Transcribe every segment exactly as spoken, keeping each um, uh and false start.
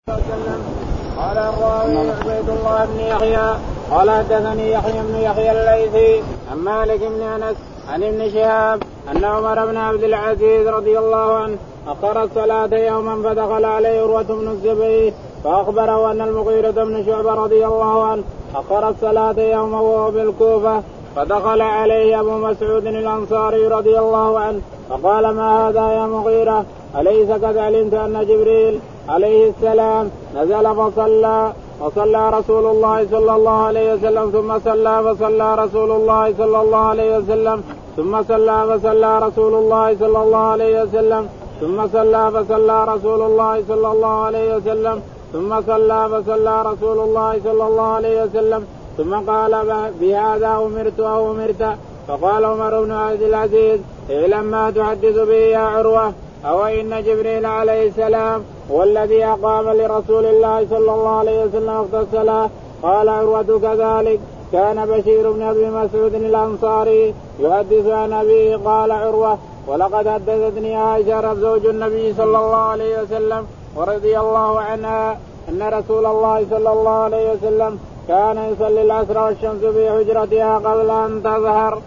وسلم. قال الراوي عبيد الله بن يحيى قال حدثني يحيى بن يحيى الليثي عن مالك بن انس عن ابن شهاب ان عمر بن عبد العزيز رضي الله عنه اخر الصلاه يوما فدخل عليه عروه بن الزبير فاخبره ان المغيرة بن شعبة رضي الله عنه اخر الصلاه يوما وهو بالكوفه فدخل عليه ابو مسعود الانصاري رضي الله عنه فقال ما هذا يا مغيرة أليس قد علمت أن جبريل عليه السلام نزل فصلى وصلى رسول الله صلى الله عليه وسلم ثم صلى فصلى رسول الله صلى الله عليه وسلم ثم صلى فصلى رسول الله صلى الله عليه وسلم ثم صلى فصلى رسول الله صلى الله عليه وسلم ثم صلى فصلى رسول الله صلى الله عليه وسلم ثم قال بهذا أمرت أو أمرت. فقال عمر بن عبد العزيز اعلم ما تحدث به يا عروة أو إن جبريل عليه السلام هو الذي أقام لرسول الله صلى الله عليه وسلم وقت الصلاة. قال عروة كذلك كان بشير بن أبي مسعود الأنصاري يحدث عن أبيه. قال عروة ولقد حدثتني عائشة زوج النبي صلى الله عليه وسلم ورضي الله عنها أن رسول الله صلى الله عليه وسلم كان يصلي العصر والشمس في حجرتها قبل أن تظهر.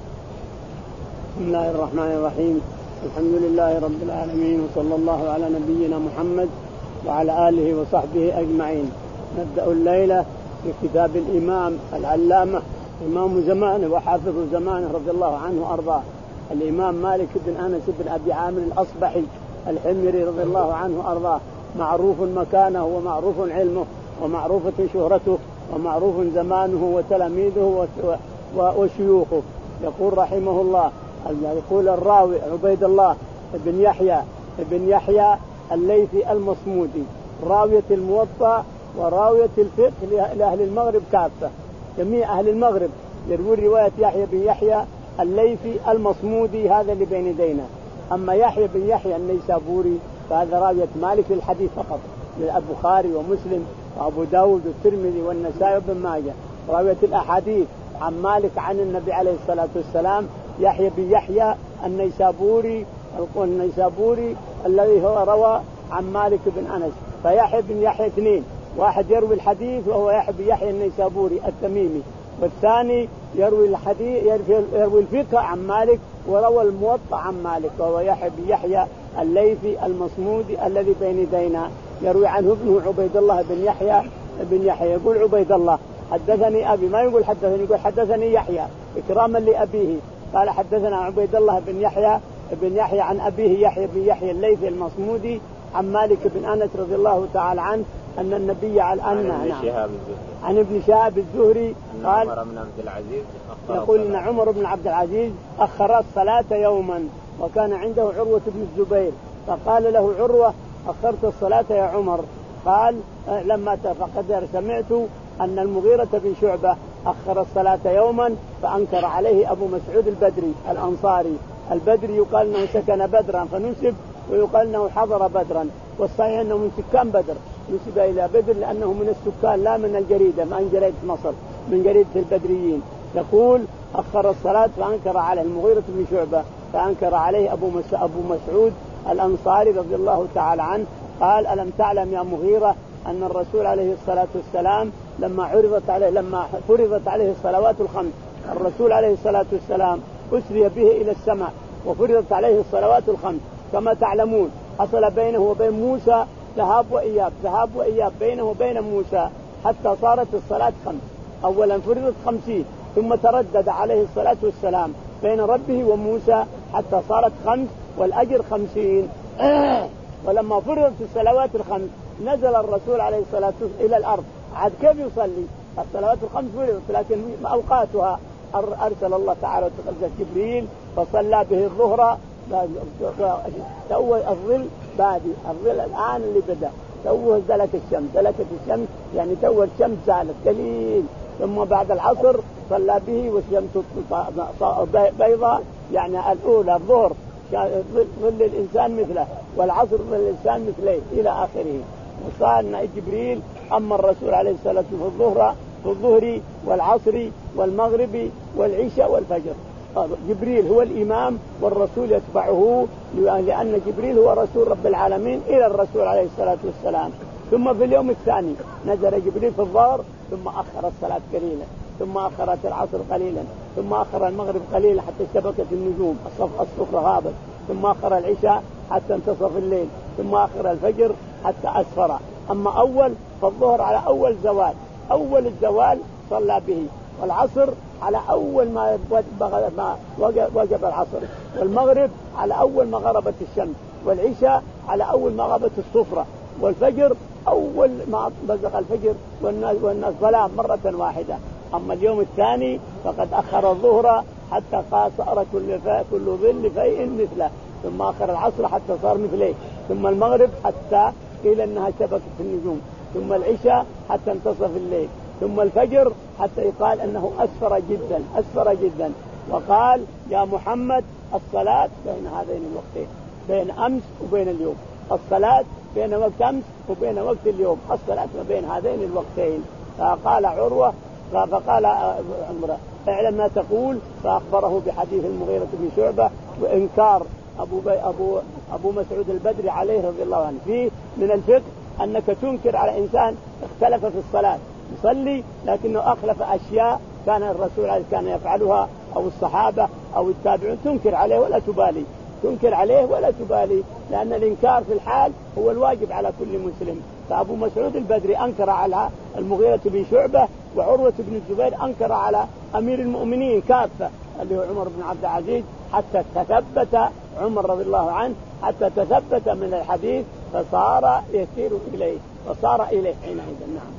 بسم الله الرحمن الرحيم. الحمد لله رب العالمين وصلى الله على نبينا محمد وعلى آله وصحبه أجمعين. نبدأ الليلة بكتاب الإمام العلامة إمام زمانه وحافظ زمانه رضي الله عنه وأرضاه الإمام مالك بن أنس بن أبي عامر الأصبحي الحميري رضي الله عنه وأرضاه، معروف مكانه ومعروف علمه ومعروفة شهرته ومعروف زمانه وتلاميذه وشيوخه. يقول رحمه الله، يقول الراوي عبيد الله بن يحيى بن يحيى الليثي المصمودي راوية الموطأ وراوية الفقه لأهل المغرب كافة، جميع أهل المغرب يروون رواية يحيى بن يحيى الليثي المصمودي هذا اللي بين يدينا. أما يحيى بن يحيى النيسابوري فهذا راوية مالك للحديث فقط، للبخاري ومسلم وأبو داود والترمذي والنسائي وابن ماجه. راوية الأحاديث عن مالك عن النبي عليه الصلاة والسلام يحيى بن يحيى النيسابوري النيسابوري الذي هو روى عن مالك بن أنس. فيحيى بن يحيى اثنين، واحد يروي الحديث وهو يحيى بن يحيى النيسابوري التميمي، والثاني يروي الحديث يروي الفقه عن مالك وروى الموطأ عن مالك وهو يحيى بن يحيى الليثي المصمودي الذي بين يدينا. يروي عنه ابنه عبيد الله بن يحيى بن يحيى. يقول عبيد الله حدثني أبي، ما يقول حدثني، يقول حدثني يحيى إكراما لأبيه. قال حدثنا عبيد الله بن يحيى بن يحيى عن أبيه يحيى بن يحيى الليثي المصمودي عن مالك بن أنس رضي الله تعالى عنه أن النبي على أن نعم عن ابن شهاب الزهري قال عمر بن عبد العزيز يقول إن عمر بن عبد العزيز أخر الصلاة يوما وكان عنده عروة بن الزبير، فقال له عروة أخرت الصلاة يا عمر؟ قال لما فقد سمعت أن المغيرة بن شعبة أخر الصلاة يوما فأنكر عليه أبو مسعود البدري الأنصاري. البدري يقال أنه سكن بدرا فنسب، ويقال أنه حضر بدرا، والصحيح أنه من سكان بدر، نسب إلى بدر لأنه من السكان لا من الجريدة، ما من جريدة مصر، من جريدة البدريين. يقول أخر الصلاة فأنكر عليه المغيرة بن شعبة فأنكر عليه أبو أبو مسعود الأنصاري رضي الله تعالى عنه. قال ألم تعلم يا مغيرة أن الرسول عليه الصلاة والسلام لما عرضت عليه لما فرضت عليه الصلوات الخمس، الرسول عليه الصلاة والسلام أسري به إلى السماء وفرضت عليه الصلوات الخمس كما تعلمون، حصل بينه وبين موسى ذهاب وإياب ذهاب وإياب بينه وبين موسى حتى صارت الصلاة خمس. أولا فرضت خمسين ثم تردد عليه الصلاة والسلام بين ربه وموسى حتى صارت خمس والأجر خمسين. ولما فرضت الصلوات الخمس نزل الرسول عليه الصلاة والسلام إلى الأرض. عاد كيف يصلي؟ الصلوات الخمس فرضت لكن أوقاتها أرسل الله تعالى وتقدس جبريل فصلى به الظهر. تو الظل بادي، الظل الآن اللي بدأ تو زلك الشمس، زلكت الشمس يعني تو الشمس زالت قليل. ثم بعد العصر صلى به والشمس بيضاء، يعني الأولى الظهر ظل الإنسان مثله والعصر ظل الإنسان مثله إلى آخره. وصار جبريل أما الرسول عليه الصلاة والسلام في الظهر في الظهر والعصر والمغرب والعشاء والفجر. جبريل هو الإمام والرسول يتبعه، لأن جبريل هو رسول رب العالمين إلى الرسول عليه الصلاة والسلام. ثم في اليوم الثاني نزل جبريل في الظهر ثم أخر الصلاة قليلا، ثم أخرت العصر قليلا، ثم أخر المغرب قليلا حتى اشتبكت النجوم الصفر غابت، ثم أخر العشاء حتى انتصف الليل، ثم أخر الفجر حتى أسفر. أما أول فالظهر على أول زوال، أول الزوال صلى به، والعصر على أول ما وجب العصر، والمغرب على أول ما غربت الشمس، والعشاء على أول ما غابت الصفرة، والفجر أول ما بزغ الفجر والناس والناس ظلام مرة واحدة. أما اليوم الثاني فقد أخر الظهر حتى صار كل كل ظل فيء مثله، ثم أخر العصر حتى صار مثله، ثم المغرب حتى قيل أنها شبكت في النجوم، ثم العشاء حتى انتصف الليل، ثم الفجر حتى يقال أنه أسفر جدا أسفر جدا. وقال يا محمد الصلاة بين هذين الوقتين، بين أمس وبين اليوم، الصلاة بين وقت أمس وبين وقت اليوم، الصلاة ما بين هذين الوقتين. فقال عروة فقال عمره اعلم ما تقول، فأخبره بحديث المغيرة بن شعبة وإنكار أبو, أبو, أبو مسعود البدري عليه رضي الله عنه. فيه من الفقه أنك تنكر على إنسان اختلف في الصلاة، يصلي لكنه أخلف أشياء كان الرسول كان يفعلها أو الصحابة أو التابعون، تنكر عليه ولا تبالي، تنكر عليه ولا تبالي، لأن الإنكار في الحال هو الواجب على كل مسلم. فأبو مسعود البدري أنكر على المغيرة بن شعبة، وعروة بن الزبير أنكر على أمير المؤمنين كافة اللي هو عمر بن عبد العزيز، حتى تثبت عمر رضي الله عنه، حتى تثبت من الحديث فصار يسير إليه فصار إليه حينئذ. نعم.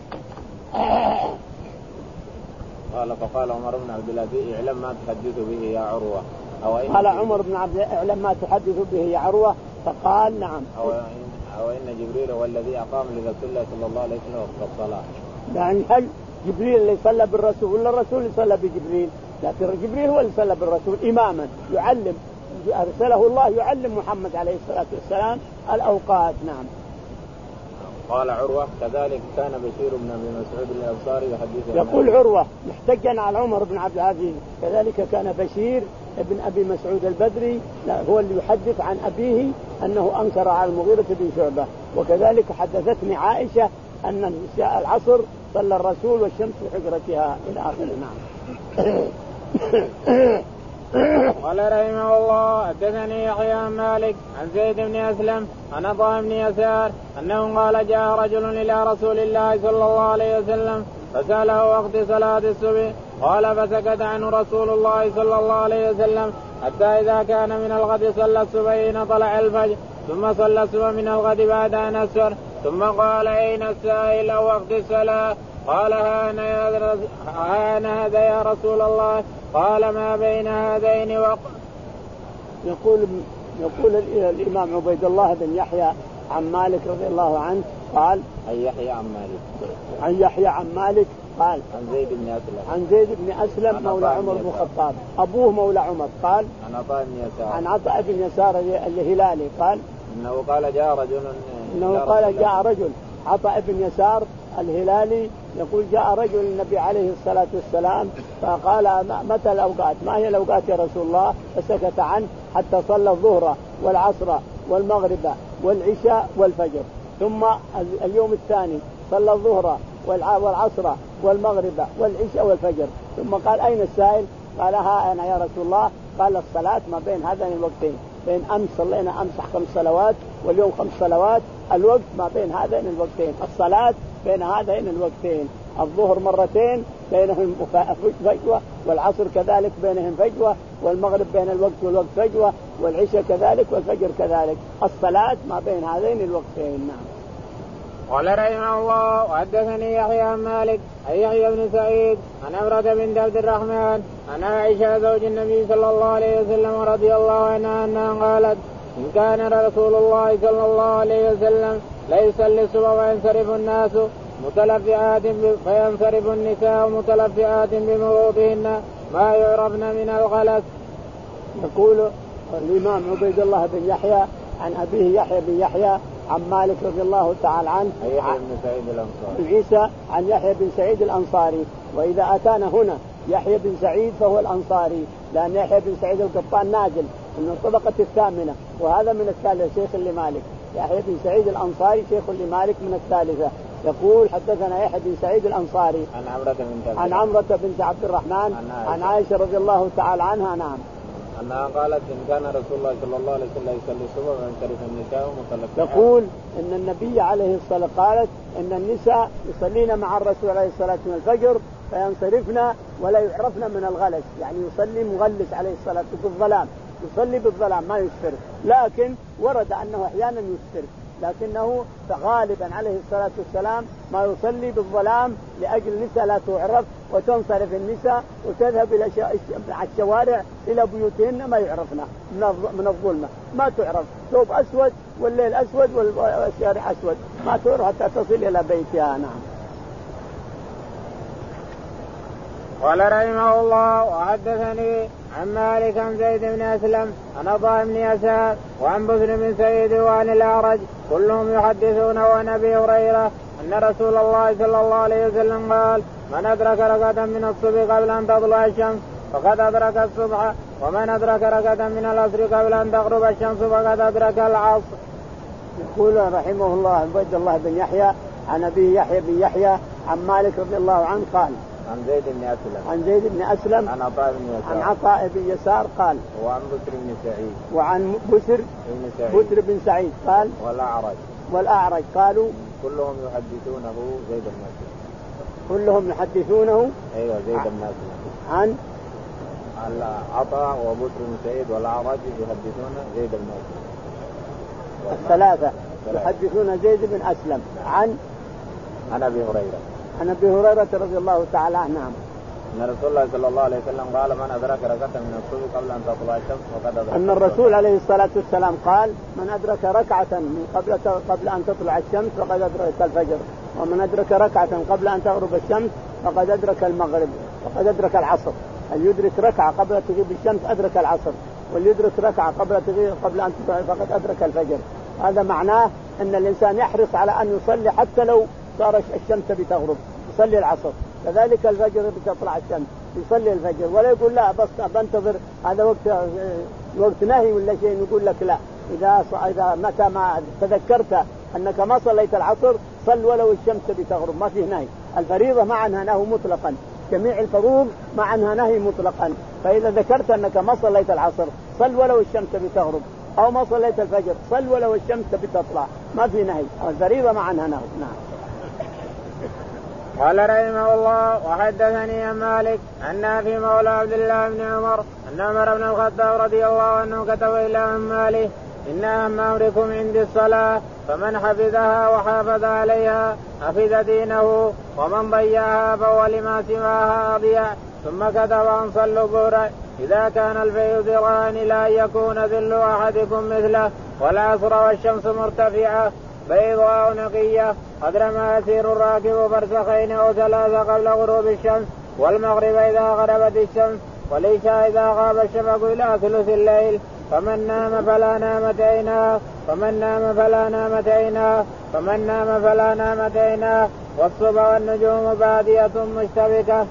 قال فقال عمر بن عبد العزيز اعلم ما تحدث به يا عروة، أو إن قال عمر بن عبد اعلم ما تحدث به يا عروة، فقال نعم أو إن, أو إن جبريل هو الذي أقام لرسول الله صلى الله عليه وسلم وقت الصلاة. يعني هل جبريل اللي صلى بالرسول ولا الرسول اللي صلى بجبريل؟ لكن جبريل هو اللي صلى بالرسول إماما يعلم، أرسله الله يعلم محمد عليه الصلاة والسلام الأوقات. نعم. قال عروة كذلك كان بشير بن أبي مسعود الأنصاري يحدث. يقول عروة محتجا على عمر بن عبد العزيز، كذلك كان بشير ابن أبي مسعود البدري هو اللي يحدث عن أبيه أنه أنكر على المغيرة بن شعبة. وكذلك حدثتني عائشة أن العصر صلى الرسول والشمس في حجرتها إلى آخره. نعم. قال رحمه الله حدثني يحيى عن مالك عن زيد بن أسلم عن عطاء بن يسار أنه قال جاء رجل إلى رسول الله صلى الله عليه وسلم فسأله وقت صلاة الصبح، قال فسكت عنه رسول الله صلى الله عليه وسلم حتى إذا كان من الغد صلى الصبح حين طلع الفجر، ثم صلى الصبح من الغد بعد أن أسفر، ثم قال أين السائل أو وقت الصلاة؟ قال هانا هذا يا رسول الله، قال ما بين هذين وقت. يقول يقول الإمام عبيد الله بن يحيى عن مالك رضي الله عنه قال عن يحيى عن مالك عن يحيى عن مالك قال عن زيد بن أسلم عن زيد بن أسلم مولى عمر بن الخطاب أبوه مولى عمر، قال عن عطاء بن يسار عن عطاء بن يسار الهلالي قال إنه قال جاء رجل إنه قال جاء رجل عطاء بن يسار الهلالي يقول جاء رجل النبي عليه الصلاة والسلام فقال متى الأوقات؟ ما هي الأوقات يا رسول الله؟ فسكت عنه حتى صلى الظهر والعصر والمغرب والعشاء والفجر. ثم اليوم الثاني صلى الظهر والعصر والمغرب والعشاء والفجر، ثم قال أين السائل؟ قال ها أنا يا رسول الله. قال الصلاة ما بين هذين الوقتين، بين أمس صلينا أمس خمس صلوات واليوم خمس صلوات، الوقت ما بين هذين الوقتين، الصلاة بين هذين الوقتين، الظهر مرتين بينهم فجوة، والعصر كذلك بينهم فجوة، والمغرب بين الوقت والوقت فجوة، والعشاء كذلك والفجر كذلك، الصلاة ما بين هذين الوقتين. نعم. قال رحمه الله وحدثني يحيى عن مالك عن يحيى بن سعيد عن عمرة بنت عبد الرحمن عن عائشة زوج النبي صلى الله عليه وسلم رضي الله عنها أنها قالت إن كان رسول الله صلى الله عليه وسلم لا يصلي الصبح وينصرف الناس متلفعات فينصرف النساء متلفعات بمروطهن ما يعرفن من الغلس. يقول الإمام عبيد الله بن يحيى عن أبيه يحيى بن يحيى عن مالك رضي الله تعالى عنه يحيى بن سعيد الأنصاري عيسى عن يحيى بن سعيد الأنصاري. وإذا أتانا هنا يحيى بن سعيد فهو الأنصاري، لأن يحيى بن سعيد القطان نازل من الطبقة الثامنة، وهذا من الثالث شيخ لمالك. يحيى بن سعيد الأنصاري شيخ لمالك من الثالثة يقول حدثنا يحيى بن سعيد الأنصاري عن عمرة بنت عن عمرة بنت عبد الرحمن عن عائشة رضي الله تعالى عنها نعم أنها قالت إن كان رسول الله صلى الله عليه وسلم يصلي الصبح وينصرف النساء مطلقات. يقول إن النبي عليه الصلاة قالت إن النساء يصلين مع الرسول عليه الصلاة من الفجر فينصرفن ولا يعرفن من الغلس، يعني يصلي مغلس عليه الصلاة بالظلام، يصلي بالظلام ما يسفر، لكن ورد أنه أحيانا يسفر، لكنه غالبا عليه الصلاة والسلام ما يصلي بالظلام لأجل النساء لا تعرف وتنصرف النساء وتذهب إلى الشوارع إلى بيوتهن ما يعرفن من الظلمة، ما تعرف ثوب أسود والليل أسود والشارع أسود ما تعرف حتى تصل إلى بيتها. نعم. قال رحمه الله وحدثني عن مالك عن زيد بن أسلم عن عطاء بن يسار وعن بكر بن سعيد وعن الأعرج كلهم يحدثون عن أبي هريرة أن رسول الله صلى الله عليه وسلم قال من أدرك ركعة من الصبح قبل أن تطلع الشمس فقد أدرك الصبح ومن أدرك ركعة من العصر قبل أن تغرب الشمس فقد أدرك العصر. يقول رحمه الله عبد الله بن يحيى عن أبي يحيى بن يحيى عن مالك رضي الله عنه قال عن زيد بن أسلم عن زيد بن أسلم عن عطاء بن يسار عن عطاء بن يسار قال وعن بكر بن سعيد وعن بسر بن سعيد بسر بن سعيد قال والأعرج والأعرج قالوا كلهم يحدثونه زيد بن أسلم كلهم يحدثونه أيوة زيد بن أسلم عن عطاء وبكر بن سعيد والأعرج يحدثون زيد بن أسلم الثلاثة يحدثون زيد بن أسلم عن عن أبي هريرة عن أبي هريرة رضي الله تعالى عنه أن رسول الله صلى الله عليه وسلم قال من أدرك ركعة من الصبح قبل أن تطلع الشمس فقد أدرك. أن الرسول عليه الصلاة والسلام قال من أدرك ركعة من قبل قبل أن تطلع الشمس فقد أدرك الفجر، ومن أدرك ركعة قبل أن تغرب الشمس فقد أدرك المغرب، فقد أدرك العصر. اللي يدرك ركعة قبل تغيب الشمس أدرك العصر، واللي يدرك ركعة قبل تغيب قبل أن تطلع فقد أدرك الفجر. هذا معناه أن الإنسان يحرص على أن يصلي حتى لو صار الشمس بتغرب يصلي العصر، كذلك الفجر بتطلع الشمس يصلي الفجر، ولا يقول لا بس بنتظر هذا وقت وقت نهي ولا شيء، يقول لك لا إذا إذا متى ما تذكرت أنك ما صليت العصر صل ولو الشمس بتغرب، ما فيه نهي. الفريضة ما عنها نهي مطلقا، جميع الفروض ما عنها نهي مطلقا، فإذا ذكرت أنك ما صليت العصر صل ولو الشمس بتغرب، أو ما صليت الفجر صل ولو الشمس بتطلع، ما في نهي، الفريضة ما عنها نهي. نعم. قال رحمه الله وحدثني عن مالك عن نافع مولى عبد الله بن عمر أن عمر بن الخطاب رضي الله عنه كتب إلى عماله إن أهم أمركم عندي الصلاة فمن حفظها وحافظ عليها حفظ دينه ومن ضيعها فهو لما سواها أضيع. ثم كتب أن صلوا الظهر إذا كان الفيء ذراعا إلى أن يكون ذل أحدكم مثله، والعصر والشمس مرتفعة بيضاء نقية قدر ما يسير الراكب فرسخين أو ثلاثة قبل غروب الشمس، والمغرب إذا غربت الشمس، والعشاء إذا غاب الشفق إلى ثلث الليل. فمن نام فلا نامت عيناه فمن نام فلا نامت عيناه فمن نام فلا نامت عيناه والصبح والنجوم بادية مشتبكة.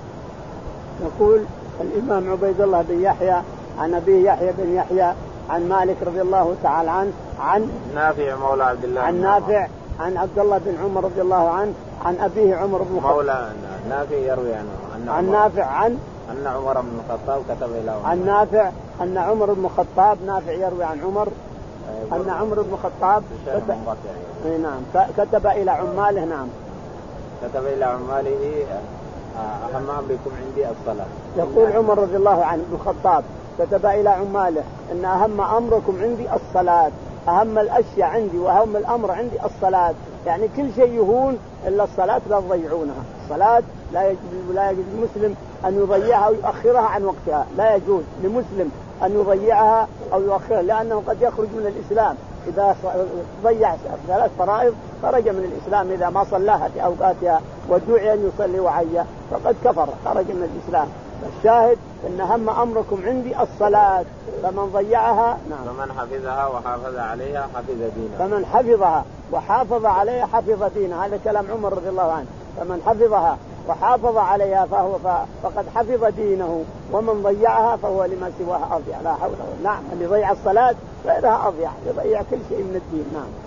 يقول الإمام عبيد الله بن يحيى عن أبي يحيى بن يحيى عن مالك رضي الله تعالى عنه عن نافع مولى عبد الله عن نافع عن عبد الله بن عمر رضي الله عنه عن أبيه عمر بن الخطاب مولى نافع يروي عنه عن نافع عن أن عمر بن الخطاب كتب إلى عمر عن نافع أن عمر بن الخطاب نافع يروي عن عمر أن عمر بن الخطاب كتب, نعم كتب إلى عماله نعم كتب إلى عماله أهم أمركم عندي الصلاة. يقول عمر رضي الله عنه بن الخطاب كتب إلى عماله إن أهم أمركم عندي الصلاة، أهم الأشياء عندي وأهم الأمر عندي الصلاة، يعني كل شيء يهون إلا الصلاة لا تضيعونها. الصلاة لا يجوز لا يجوز المسلم أن يضيعها أو يؤخرها عن وقتها، لا يجوز لمسلم أن يضيعها أو يؤخرها، لأنه قد يخرج من الإسلام إذا ضيع ثلاث فرائض خرج من الإسلام إذا ما صلاها في أوقاتها ودعي أن يصلي وعيه فقد كفر خرج من الإسلام. الشاهد إن أهم أمركم عندي الصلاة، فمن ضيعها نعم فمن حفظها وحافظ عليها حفظ دينه فمن حفظها وحافظ عليها حفظ دينه. هذا كلام عمر رضي الله عنه. فمن حفظها وحافظ عليها فهو فقد حفظ دينه، ومن ضيعها فهو لما سواها أضيع. لا حول ولا قوة. نعم اللي ضيع الصلاة غيرها أضيع، يضيع كل شيء من الدين. نعم.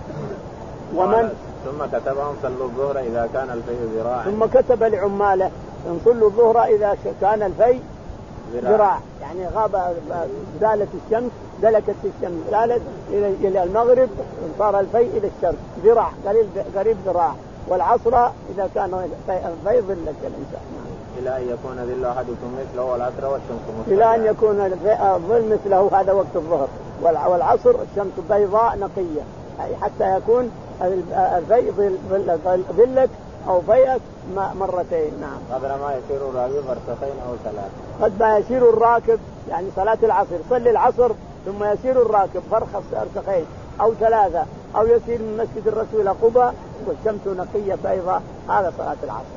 ومن ثم كتبهم صلوا الظهر إذا كان الفيء ذراعا. ثم كتب لعماله ان صلوا الظهر إذا كان الفيء ذراع، يعني غاب زالت الشمس دلكت الشمس زالت إلى المغرب صار الفيء إلى الشرق ذراع قريب قريب ذراع. والعصر إذا كان الفيء ظلة الإنسان. إلى أن يكون ذل أحدكم مثله والعصر والشمس مستقيمة. إلى أن يكون الظل مثله هذا وقت الظهر، والعصر الشمس بيضاء نقية حتى يكون الفيء ظلت أو فيئت مرتين. نعم. قدر ما يسير الراكب فرسخين أو ثلاث. قد ما يسير الراكب يعني صلاة العصر صلي العصر ثم يسير الراكب فرسخين أو ثلاثة أو يسير من مسجد الرسول قباء والشمس نقية بيضاء، هذا صلاة العصر.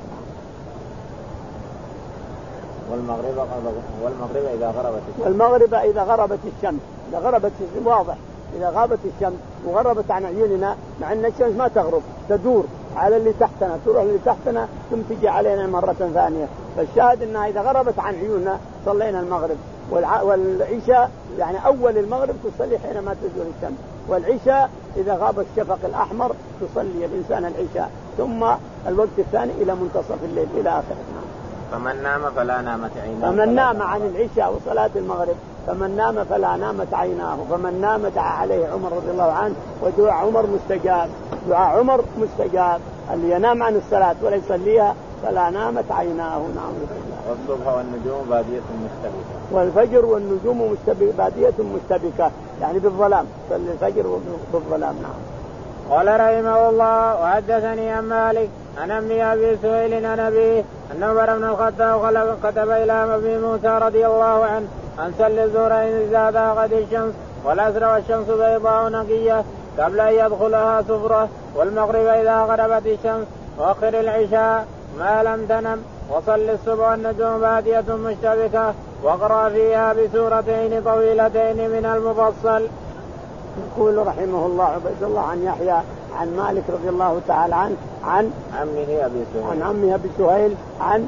والمغرب والمغرب إذا غربت الشمس. والمغرب إذا غربت الشمس، إذا غربت الشمس واضح، إذا غابت الشمس وغربت عن عيوننا مع أن الشمس ما تغرب تدور على اللي تحتنا تروح اللي تحتنا ثم تجي علينا مرة ثانية، فالشاهد أنها إذا غربت عن عيوننا صلينا المغرب. والعشاء يعني أول المغرب تصلي حينما تزول الشمس، والعشاء إذا غاب الشفق الأحمر تصلي الإنسان العشاء، ثم الوقت الثاني إلى منتصف الليل إلى آخره. فمن نام فلا نامت عيناه. فمن نام عن العشاء وصلاة المغرب فمن نام فلا نامت عيناه. فمن نام دعا عليه عمر رضي الله عنه، ودعاء عمر مستجاب، دعاء عمر مستجاب، اللي ينام عن الصلاة ولا يصليها فلا نامت عيناه. نعم. والصبح والنجوم بادية مشتبكة. والفجر والنجوم مشتبكة بادية مشتبكة يعني بالظلام، صلي الفجر بالظلام. نعم. قال رحمه الله وحدثني عن مالك عن أمي أبي سهيل عن أبيه أن عمر بن الخطاب كتب إلى أبي موسى رضي الله عنه أن صلي الظهر إذا ذاقت الشمس والعصر والشمس بيضاء نقية قبل أن يدخلها صفرة، والمغرب إذا غربت الشمس، وآخر العشاء ما لم تنم، وصل الصبح والنجوم بادية مشتبكة، واقرأ فيها بسورتين طويلتين من المفصل. يقول رحمه الله عبيد الله عن يحيى عن مالك رضي الله تعالى عنه عن عمه أبي سهيل عن عمه أبي سهيل عن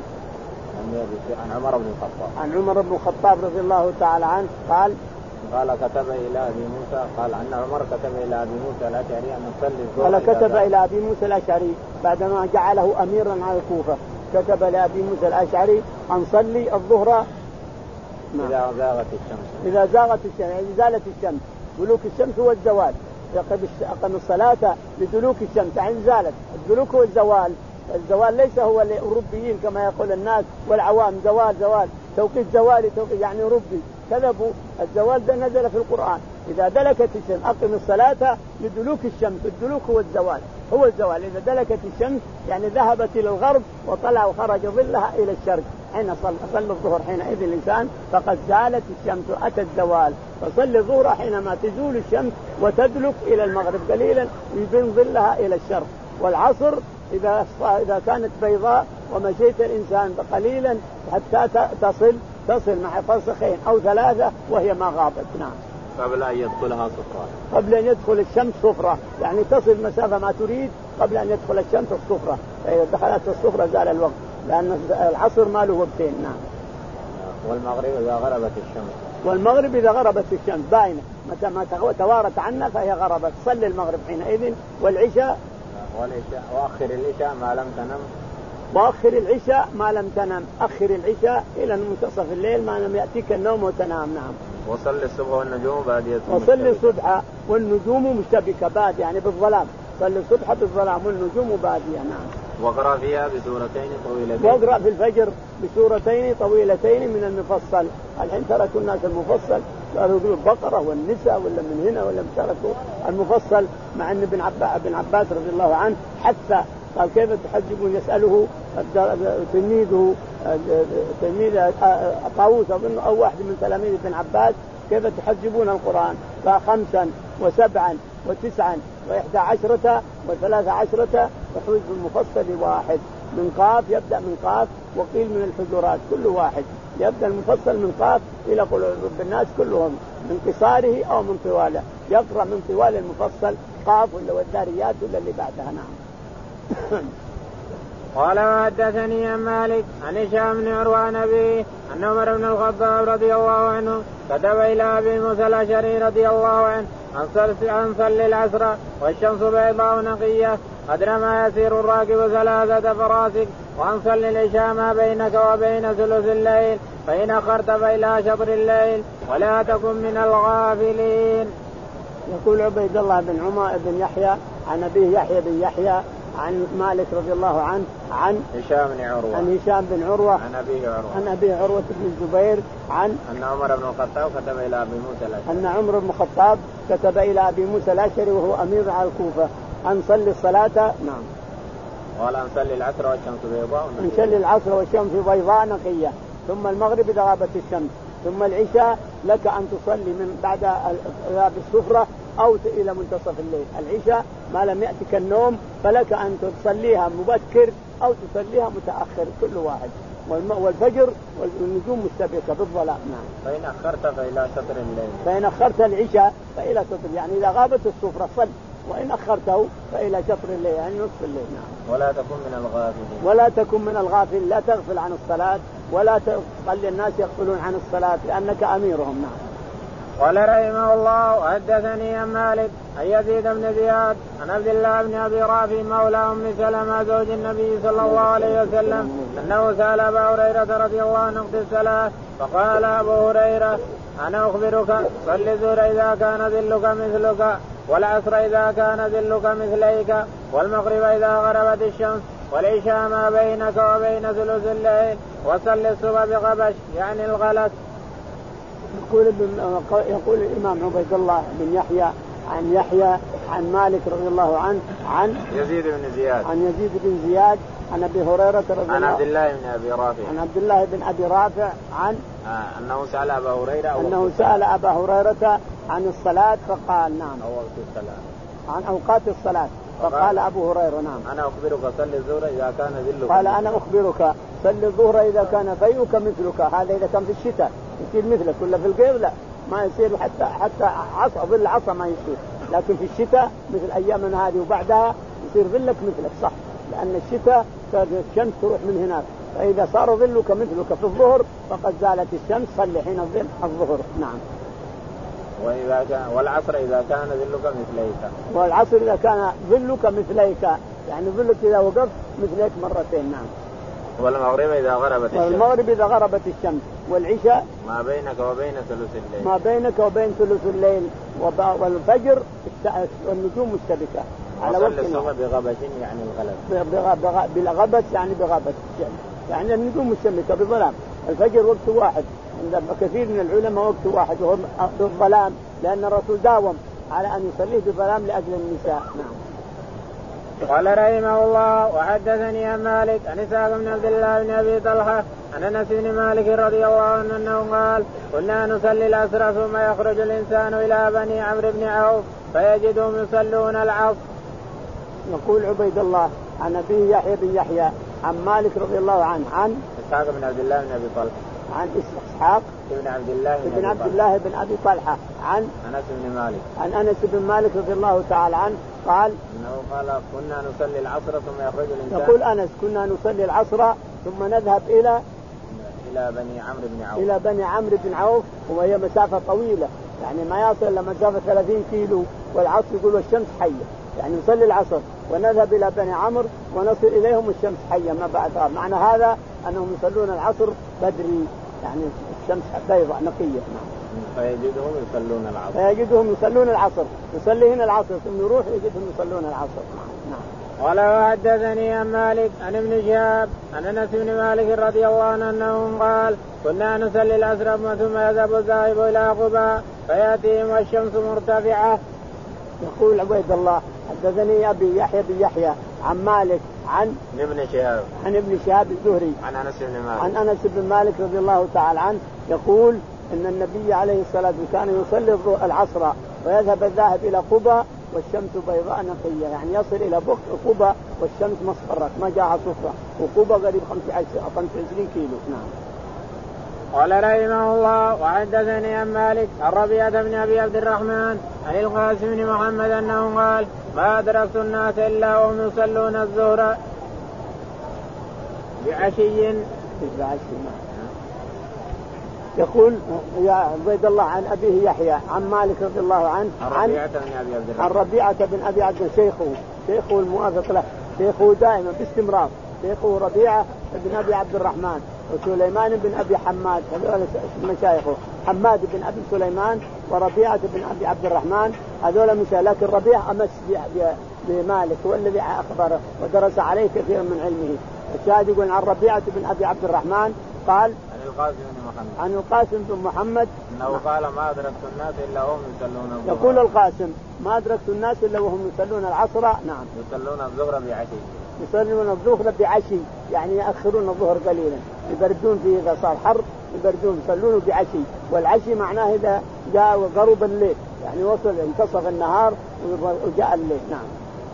عن عمر بن الخطاب عن عمر بن الخطاب رضي الله تعالى عنه قال قال كتب إلى أبي موسى قال أن عمر كتب إلى أبي موسى الأشعري أن نصلي الظهر. قال كتب إلى أبي موسى الأشعري بعدما جعله أميرا على الكوفة، كتب لأبي موسى الأشعري أن صلي الظهر إذا زاغت الشمس. إذا زاغت الشمس يعني زالت الشمس، دلوك الشمس هو الزوال، أقم الصلاة لدلوك الشمس يعني زالت. الدلوك هو الزوال، الزوال ليس هو الأوروبيين كما يقول الناس والعوام زوال زوال توقيت زوالي توقيت يعني أوروبي، كذبوا. الزوال ده نزل في القرآن إذا دلكت الشمس أقم الصلاة لدلوك الشمس، الدلوك هو الزوال هو الزوال إذا دلكت الشمس يعني ذهبت إلى الغرب وطلع وخرج ظلها إلى الشرق، حين صلى صلى الظهر حينئذ الإنسان فقد زالت الشمس وأتى الزوال، فصلي الظهر حينما تزول الشمس وتدلك إلى المغرب قليلا ويبين ظلها إلى الشرق. والعصر إذا إذا كانت بيضاء ومشيت الإنسان قليلا حتى تصل تصل مع فرسخين أو ثلاثة وهي ما غابت. نعم. قبل أن يدخلها صفرة. قبل أن يدخل الشمس صفرة يعني تصل مسافة ما تريد قبل أن يدخل الشمس الصفرة، فإذا دخلت الصفرة زال الوقت لأن العصر ما له وقتين. نعم. والمغرب إذا غربت الشمس. والمغرب إذا غربت الشمس باينة متى ما توارت عنا فهي غربت، صلي المغرب حينئذ. والعشاء والعشاء وأخر العشاء ما لم تنم. وأخر العشاء ما لم تنم، أخر العشاء إلى منتصف الليل ما لم يأتيك النوم وتنام. نعم. وصل الصبح والنجوم بادية. وصل الصبح والنجوم مشتبكة باد يعني بالظلام، صل الصبح بالظلام والنجوم بادية. نعم. واقرأ فيها بسورتين طويلتين. واقرأ في الفجر بسورتين طويلتين من المفصل. الحين تركوا الناس المفصل قالوا يقولوا البقرة والنساء ولا من هنا ولا تركوا المفصل، مع أن ابن عباس ابن عباس رضي الله عنه حتى قال كيف تحجبون، يسأله تلميذه تلميذ طاووس أظن أو واحد من تلاميذ ابن عباس كيف تحجبون القرآن؟ فخمسا وسبعا وتسعا وإحدى عشرة وثلاث عشرة وحفظ المفصل واحد، من قاف يبدأ من قاف وقيل من الحجرات كل واحد يبدأ المفصل من قاف إلى قل بالناس كلهم من قصاره أو من طواله، يقرأ من طوال المفصل قاف ولا والذاريات ولا اللي بعدها. نعم. قال وحدثني عن مالك عن هشام بن عروة عن أبيه أن عمر بن الخطاب رضي الله عنه كتب إلى أبي موسى الأشعري رضي الله عنه أنصلي العصر والشمس بيضاء نقية قدر ما يسير الراكب ثلاثة فراسك وأنصلي العشاء ما بينك وبين ثلث الليل فإن أخرت فإلى شطر الليل ولا تكن من الغافلين. يقول عبيد الله بن عمر بن يحيى عن أبيه يحيى بن يحيى عن مالك رضي الله عنه عن هشام بن عروة عن هشام بن عروة عن أبيه عروة عن أبيه عروة بن الزبير عن أن عمر بن الخطاب كتب إلى أبي موسى الأشعري أن عمر بن الخطاب كتب إلى أبي موسى الأشعري وهو أمير على الكوفة أن صلي الصلاة نعم قال أن صلي العصر والشمس بيضاء أن صلي العصر والشمس بيضاء نقية ثم المغرب إذا غابت الشمس ثم العشاء لك أن تصلي من بعد غياب السفرة أو إلى منتصف الليل. العشاء ما لم يأتك النوم فلك أن تصليها مبكر أو تصليها متأخر كل واحد. والفجر والنجوم مستبقة بالظلام. نعم. فإن أخرت فإلى شطر الليل. فإن أخرت العشاء فإلى شطر يعني إذا غابت السفرة صل وإن أخرته فإلى شطر الليل يعني نصف الليل. نعم. ولا تكن من الغافلين. ولا تكن من الغافل لا تغفل عن الصلاة ولا تخلي الناس يغفلون عن الصلاة لأنك أميرهم. نعم. قال رحمه الله وحدثني عن مالك عن يزيد بن زياد عن عبد الله بن ابي رافع مولى ام سلمة زوج النبي صلى الله عليه وسلم انه سال ابا هريره رضي الله عنه في الصلاه فقال ابو هريره انا اخبرك صل الظهر اذا كان ظلك مثلك والعصر اذا كان ظلك مثليك والمغرب اذا غربت الشمس والعشاء ما بينك وبين ثلث الليل وصل الصبح بغبش يعني الغلس. يقول يقول الإمام عبيد الله بن يحيى عن يحيى عن مالك رضي الله عنه عن يزيد بن زياد عن يزيد بن زياد عن أبي هريرة رضي الله عن عبد الله بن أبي رافع عن عبد الله بن أبي رافع عن آه أنه سأل أبا هريرة أنه سأل أبا هريرة عن الصلاة فقال نعم أو وقت الصلاة عن أوقات الصلاة فقال أبو هريرة نعم أنا أخبرك صل الظهر إذا كان ظلك. قال أنا أخبرك صل الظهر إذا كان فيئك مثلك. هذا إذا كان في الشتاء يصير مثلك ولا في القيض لا ما يصير حتى حتى عصا ظل عصا ما يصير لكن في الشتاء مثل أيامنا هذه وبعدها يصير ظلك مثلك صح لأن الشتاء الشمس تروح من هناك فإذا صار ظلك مثلك في الظهر فقد زالت الشمس صل حين الظل الظهر. نعم. وإذا كان والعصر إذا كان ظلك مثليك والعصر إذا كان ظلك مثليك يعني ظلك إذا وقف مثليك مرتين. نعم. والمغرب إذا غربت الشمس والمغرب إذا غربت الشمس والعشاء ما بينك وبين ثلث الليل ما بينك وبين ثلث الليل والفجر والنجوم مشتبكة على وقت الصبح بغبش يعني الغلس بغبش يعني بغبش يعني النجوم مشتبكة بظلام. الفجر وقت واحد عند كثير من العلماء وقت واحد وهو الظلام لأن الرسول داوم على أن يصليه بظلام لأجل النساء. نعم. قال رحمه الله وحدثني عن مالك عن إسحاق بن عبد الله بن أبي طلحة عن أنس بن مالك رضي الله عنه أنه قال كنا نصلي العصر ثم يخرج الإنسان إلى بني عمرو بن عوف فيجدهم يصلون العصر. يقول عبيد الله عن أبيه يحيى بن يحيى عن مالك رضي الله عنه عن إسحاق بن عبد الله بن أبي طلحة عن إسحاق بن عبد الله بن, بن عبد الله بن أبي طلحة عن أنس بن مالك عن أنس بن مالك رضي الله تعالى عنه قال إنه قال كنا نصلي العصر ثم يخرج الإنسان. يقول أنس كنا نصلي العصر ثم نذهب إلى إلى بني عمرو بن عوف إلى بني عمرو بن عوف وهي مسافة طويلة يعني ما يصل إلى مسافة ثلاثين كيلو والعصر يقول والشمس حية يعني نصلي العصر ونذهب إلى بني عمرو ونصل إليهم والشمس حية ما بعدها. معنى هذا أنهم يصلون العصر بدري يعني الشمس بيضاء نقية. فيجدهم يصلون العصر فيجدهم يصلون العصر يصلي هنا العصر ثم يروح يجدهم يصلون العصر. نعم. قال وحدثني عن مالك عن ابن شهاب عن أنس بن مالك رضي الله عنه أنه قال كنا نصلي العصر ثم يذهب الذاهب إلى قباء فيأتيهم والشمس مرتفعة. يقول عبيد الله حدثني أبي يحيى بن يحيى عن مالك عن ابن شهاب عن ابن شهاب الزهري عن أنس بن مالك عن أنس بن مالك رضي الله تعالى عنه يقول إن النبي عليه الصلاة والسلام كان يصلي العصر ويذهب الذاهب إلى قباء والشمس بيضاء نقية يعني يصل إلى قباء والشمس مصفرة ما جاءها صفرة وقباء قريب خمسة وعشرين كيلو. نعم. قال رحمه الله وحدثني عن مالك عن ربيعة بن أبي عبد الرحمن عن القاسم بن محمد أنه قال ما أدركت الناس إلا وهم يصلون الظهر بعشي بعشي يقول يا عبيد الله عن أبيه يحيى عن مالك رضي الله عنه عن ربيعة بن أبي عبد عن ربيعة بن أبي عبد شيخه شيخه الموافق له شيخه دائما باستمرار شيخه ربيعة بن أبي عبد الرحمن وسليمان بن أبي حماد هذول مشايخه حماد بن أبي سليمان وربيعة بن أبي عبد الرحمن هذول مشايخ لكن ربيعة أمس بمالك هو الذي أخبره ودرس عليه كثير من علمه. الشاهد يقول عن ربيعة بن أبي عبد الرحمن قال عن القاسم بن محمد عن القاسم بن محمد انه قال ما ادركت الناس الا وهم يصلون الظهر. يقول القاسم ما ادركت الناس الا وهم يصلون العصر نعم يصلون الظهر بعشي يصلون الظهر بعشي يعني يأخرون الظهر قليلا يبردون فيه إذا صار حر يبردون يصلون بعشي والعشي معناه إذا جاء غروب الليل يعني وصل انتصف النهار وجاء الليل. نعم.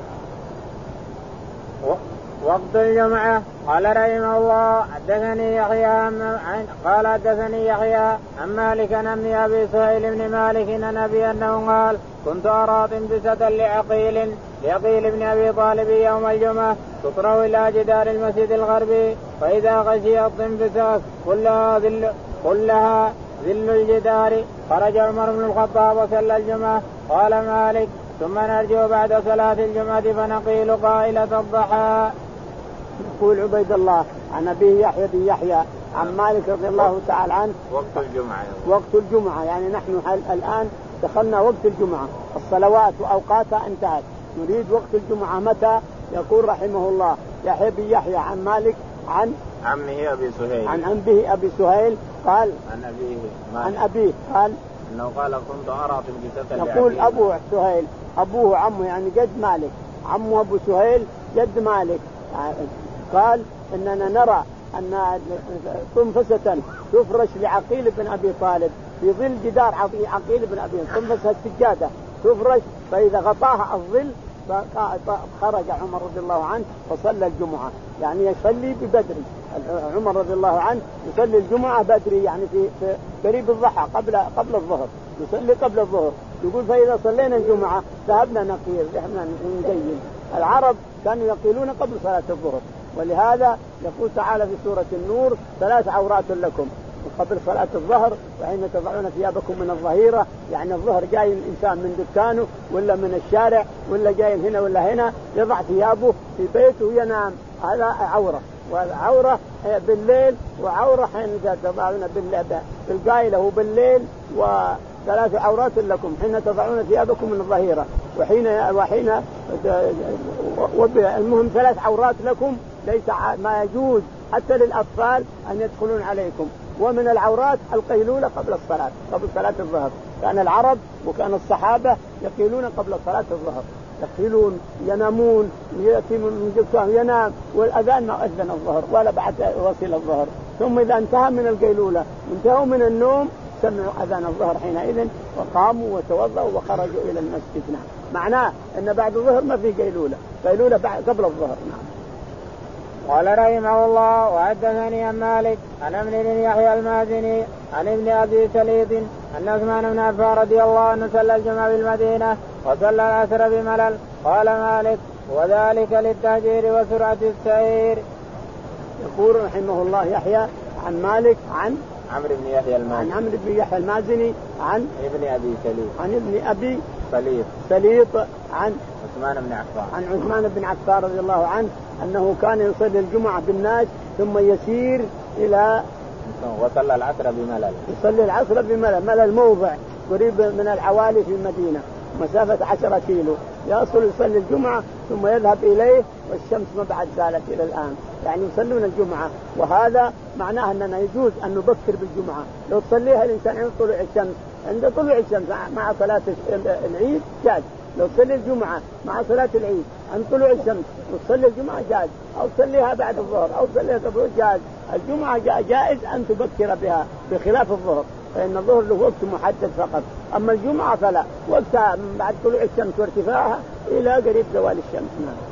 وقت الجمعة قال رحمه الله حدثني يحيى عن قال حدثني يحيى عن مالك عن ابي سهيل بن مالك عن ابي انه قال كنت ارى طنبسة لعقيل لعقيل بن ابي طالب يوم الجمعة تطرح الى جدار المسجد الغربي فاذا غشي الطنبسة كلها ذل كلها ذل الجدار خرج عمر بن الخطاب وصلى الجمعة. قال مالك ثم نرجع بعد صلاة الجمعة فنقيل قائلة الضحى. يقول عبيد الله عن أبيه يحيى بن يحيى عن مالك رضي الله تعالى عنه وقت الجمعة وقت الجمعة يعني نحن الآن دخلنا وقت الجمعة الصلوات وأوقاتها انتهت نريد وقت الجمعة متى. يقول رحمه الله يحيى بن يحيى عن مالك عن عمه أبي سهيل عن عمه أبي سهيل قال عن أبيه عن أبيه قال إنه قال كنت أرى طنبسة يقول أبو سهيل أبوه عمه يعني جد مالك عمه أبو سهيل جد مالك قال إننا نرى أن طنفسة تفرش لعقيل بن أبي طالب في ظل جدار عقيل بن أبي طنفسة السجادة تفرش فإذا غطاها الظل خرج عمر رضي الله عنه وصلى الجمعة يعني يصلي ببدري. عمر رضي الله عنه يصلي الجمعة بدري يعني في, في قريب الضحى قبل قبل الظهر يصلي قبل الظهر. يقول فإذا صلينا الجمعة ذهبنا نقيل ذهبنا نزين. العرب كانوا يقيلون قبل صلاة الظهر ولهذا يقول تعالى في سورة النور ثلاث عورات لكم قبل صلاة الظهر وحين تضعون ثيابكم من الظهيرة يعني الظهر جاي الإنسان من دكانه ولا من الشارع ولا جاي هنا ولا هنا يضع ثيابه في بيته وينام هذا عورة. والعورة بالليل وعورة حين تضعون بالقايلة وبالليل وثلاث عورات لكم حين تضعون ثيابكم من الظهيرة وحين وحين المهم ثلاث عورات لكم ليس ما يجوز حتى للأطفال أن يدخلون عليكم. ومن العورات القيلولة قبل الصلاة قبل صلاة الظهر كان العرب وكان الصحابة يقيلون قبل صلاة الظهر يقيلون ينامون يأتي من جلسه ينام والأذان ما أذن الظهر ولا بعد وصل الظهر ثم إذا انتهى من القيلولة انتهوا من النوم سمعوا أذان الظهر حينئذ وقاموا وتوضأوا وخرجوا إلى المسجد. نعم. معناه أن بعد الظهر ما في قيلولة قيلولة بعد قبل الظهر. نعم. قال رحمه الله وحدثني عن مالك عن عمرو بن يحيى المازني عن ابن ابي سليط ان عثمان بن عفان رضي الله عنه صلى الجمعة بالمدينة وصلى العصر بملل. قال مالك وذلك للتهجير وسرعة السير. يقول رحمه الله يحيى عن مالك عن عمرو بن يحيى المازني عن عمرو بن يحيى المازني عن ابن ابي سليط عن ابن ابي سليط سليط عن عثمان بن عفان عن عثمان بن عفان رضي الله عنه أنه كان يصلي الجمعة بالناس ثم يسير إلى وصلى العصر بملل يصلي العصر بملل ملل موضع قريب من العوالي في المدينة مسافة عشرة كيلو يصل يصلي الجمعة ثم يذهب إليه والشمس ما بعد زالت إلى الآن يعني يصلون الجمعة. وهذا معناه أننا يجوز أن نبكر بالجمعة لو تصليها الإنسان عند طلوع الشمس عند طلوع الشمس مع صلاة العيد جاز. لو تصلي الجمعة مع صلاة العيد عند طلوع الشمس وتصلي الجمعة جاز أو تصليها بعد الظهر أو تصليها قبل جاز. الجمعة جائز أن تبكر بها بخلاف الظهر فإن الظهر له وقت محدد فقط أما الجمعة فلا وقتها بعد طلوع الشمس وارتفاعها إلى قريب زوال الشمس.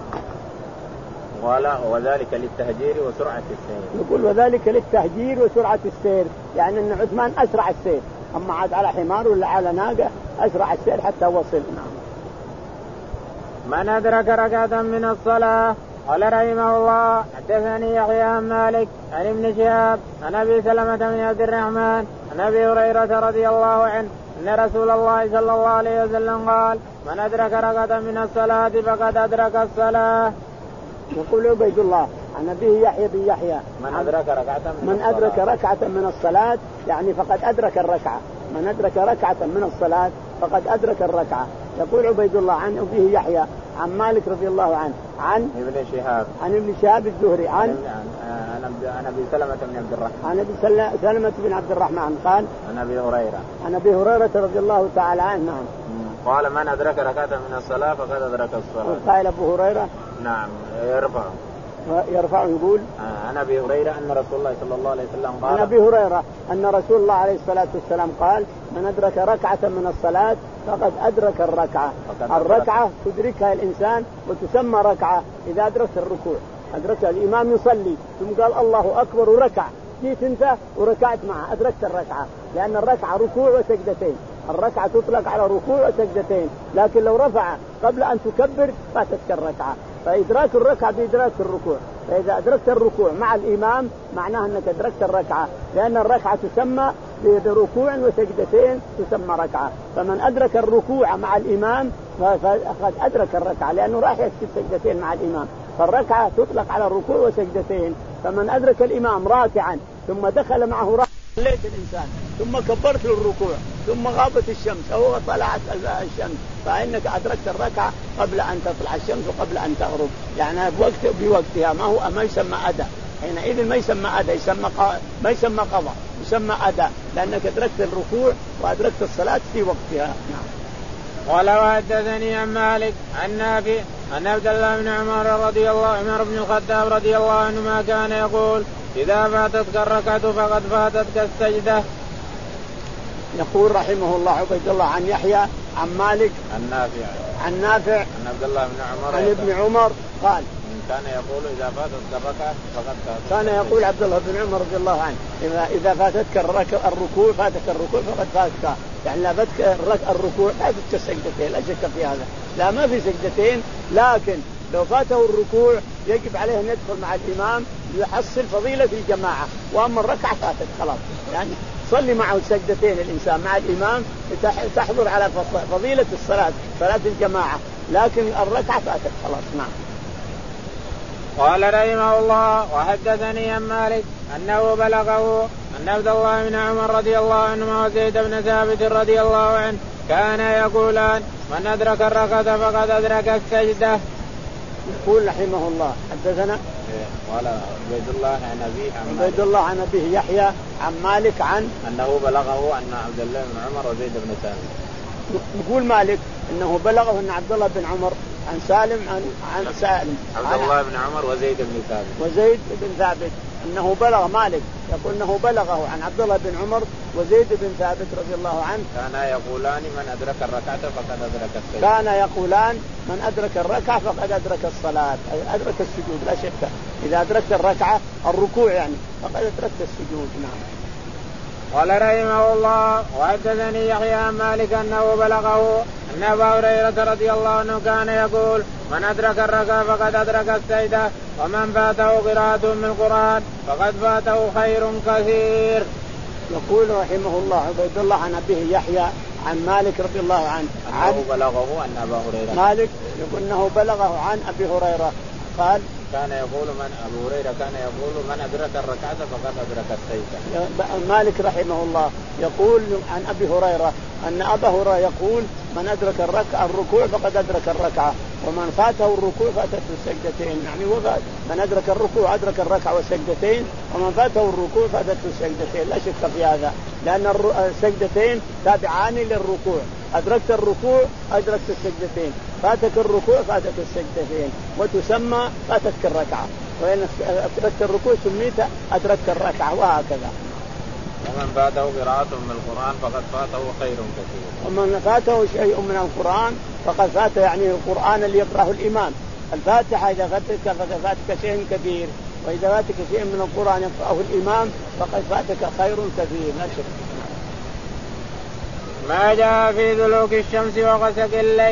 ولا وذلك للتهجير وسرعة السير. يقول وذلك للتهجير وسرعة السير يعني أن عثمان أسرع السير أما عاد على حمار ولا على ناقة أسرع السير حتى وصل. نعم. من أدرك ركعة من الصلاة قال رحمه الله حدثني يحيى عن مالك عن ابن شهاب عن ابي سلمة بن عبد الرحمن عن ابي هريرة رضي الله عنه ان رسول الله صلى الله عليه وسلم قال من ادرك ركعة من الصلاة فقد ادرك الصلاة. يقول عبيد الله عن أبيه يحيى بن يحيى من أدرك ركعة من, من أدرك ركعة من الصلاة يعني فقد أدرك الركعة. من أدرك ركعة من الصلاة فقد أدرك الركعة. يقول عبيد الله عن أبيه يحيى عن مالك رضي الله عنه عن ابن شهاب عن ابن شهاب الزهري عن عن أبي سلمة بن عبد الرحمن عن أبي سلمة بن عبد الرحمن قال عن أبي هريرة عن أبي هريرة رضي الله تعالى عنه قال من أدرك ركعة من الصلاة فقد أدرك الصلاة. قال أبو هريرة نعم يرفع يرفع يقول عن أبي هريرة أن رسول الله صلى الله عليه وسلم قال عن أبي هريرة أن رسول الله عليه الصلاة والسلام قال من أدرك ركعة من الصلاة فقد أدرك الركعة. الركعة تدركها الإنسان وتسمى ركعة إذا أدرك الركوع. أدرك الإمام يصلي ثم قال الله أكبر وركع جيت أنت وركعت معه أدركت الركعة لأن الركعة ركوع وسجدتين. الركعة تطلق على ركوع وسجدتين لكن لو رفع قبل أن تكبر فاتتك الركعة. فإدراك الركعة بإدراك الركوع. فإذا أدركت الركوع مع الإمام معناه أنك أدركت الركعة لأن الركعة تسمى بركوع وسجدتين تسمى ركعة. فمن أدرك الركوع مع الإمام فقد أدرك الركعة لأنه راح يسجد سجدتين مع الإمام. فالركعة تطلق على الركوع وسجدتين. فمن أدرك الإمام راكعا ثم دخل معه راكعا صليت الإنسان ثم كبرت الركوع ثم غابت الشمس أو طلعت الشمس فإنك أدركت الركعة قبل أن تطلع الشمس وقبل أن تغرب يعني بوقت بوقتها. ما هو ما يسمى أداء حينئذ ما يسمى أداء يسمى ما يسمى قضاء يسمى أداء لأنك أدركت الركوع وأدركت الصلاة في وقتها. نعم. ولو حدثني عن مالك عن نافع عن عبد الله بن عمر رضي الله عمر بن الخطاب رضي الله عنه ما كان يقول إذا فاتتك الركعة فقد فاتتك السجدة. يقول رحمه الله عبيد الله عن يحيى عن مالك عن نافع عن نافع عن عبد الله بن عمر عن ابن عمر قال كان يقول إذا فاتتك الركعة فقد فاتتك. كان يقول عبد الله بن عمر رضي الله عنه إذا إذا فاتتك الركوع فاتك الركوع فقد فاتك يعني لا فاتك الركوع فاتك السجدتين لا شك في هذا. لا ما في سجدتين لكن لو فاته الركوع يجب عليه أن يدخل مع الإمام يحصل فضيلة الجماعة. وأما الركعة فاتت خلاص يعني صلي معه السجدتين الإنسان مع الإمام تحضر على فضيلة الصلاة صلاة الجماعة لكن الركعة فاتت خلاص. نعم. قال رحمه الله وحدثني عن مالك أنه بلغه أن عبد الله بن عمر رضي الله عنهما وزيد بن ثابت رضي الله عنه كان يقولان من أدرك الركعة فقد أدرك السجدة. يقول رحمه الله حدثنا قال عبيد الله عن أبيه عن عبيد الله عن أبيه يحيى عن مالك عن أنه بلغه أن عبد الله بن عمر وزيد بن ثابت. يقول مالك أنه بلغه أن عبد الله بن عمر عن سالم عن عن سالم عبد الله بن عمر وزيد بن ثابت وزيد بن ثابت أنه بلغ مالك يقول أنه بلغه عن عبد الله بن عمر وزيد بن ثابت رضي الله عنه كان يقولان من أدرك الركعة فقد أدرك السجود. كان يقولان من أدرك الركعة فقد أدرك الصلاة أي أدرك السجود لا شك. إذا أدركت الركعة الركوع يعني فقد أدركت السجود. نعم. قال رحمه الله وحدثني يحيى عن مالك أنه بلغه أن أبا هريرة رضي الله عنه كان يقول من أدرك الركعة فقد أدرك السجدة ومن فاته قراءة من القرآن فقد فاته خير كثير. يقول رحمه الله عبيد الله عن أبيه يحيى عن مالك رضي الله عنه أنه بلغه أن أبا هريرة مالك يقول أنه بلغه عن أبي هريرة قال كان يقول من أبو هريرة كان يقول من أدرك الركعة فقد أدرك السجدة. مالك رحمه الله يقول عن أبي هريرة أن أبا هريرة يقول من أدرك الركعة الركوع فقد أدرك الركعة ومن فاته الركوع فاتته السجدتين يعني وفات من أدرك الركوع أدرك الركعة والسجدتين ومن فاته الركوع فاتته السجدتين لا شك في هذا لأن السجدتين تابعان للركوع. أدركت الركوع أدركت السجدتين فاتك الركوع فاتك السجدتين وتسمى فاتك الركعة. وإن أدركت الركوع سميت أدركت الركعة وهكذا. ومن فاته قراءة من القرآن فقد فاته خير كثير. ومن فاته شيء من القرآن فقد فات يعني القرآن اللي يقرأه الإمام. الفاتحة إذا فاتك فقد فاتك شيء كثير وإذا فاتك شيء من القرآن يقرأه الإمام فقد فاتك خير كثير لا شك. ما جاء في دلوك الشمس وغسق الليل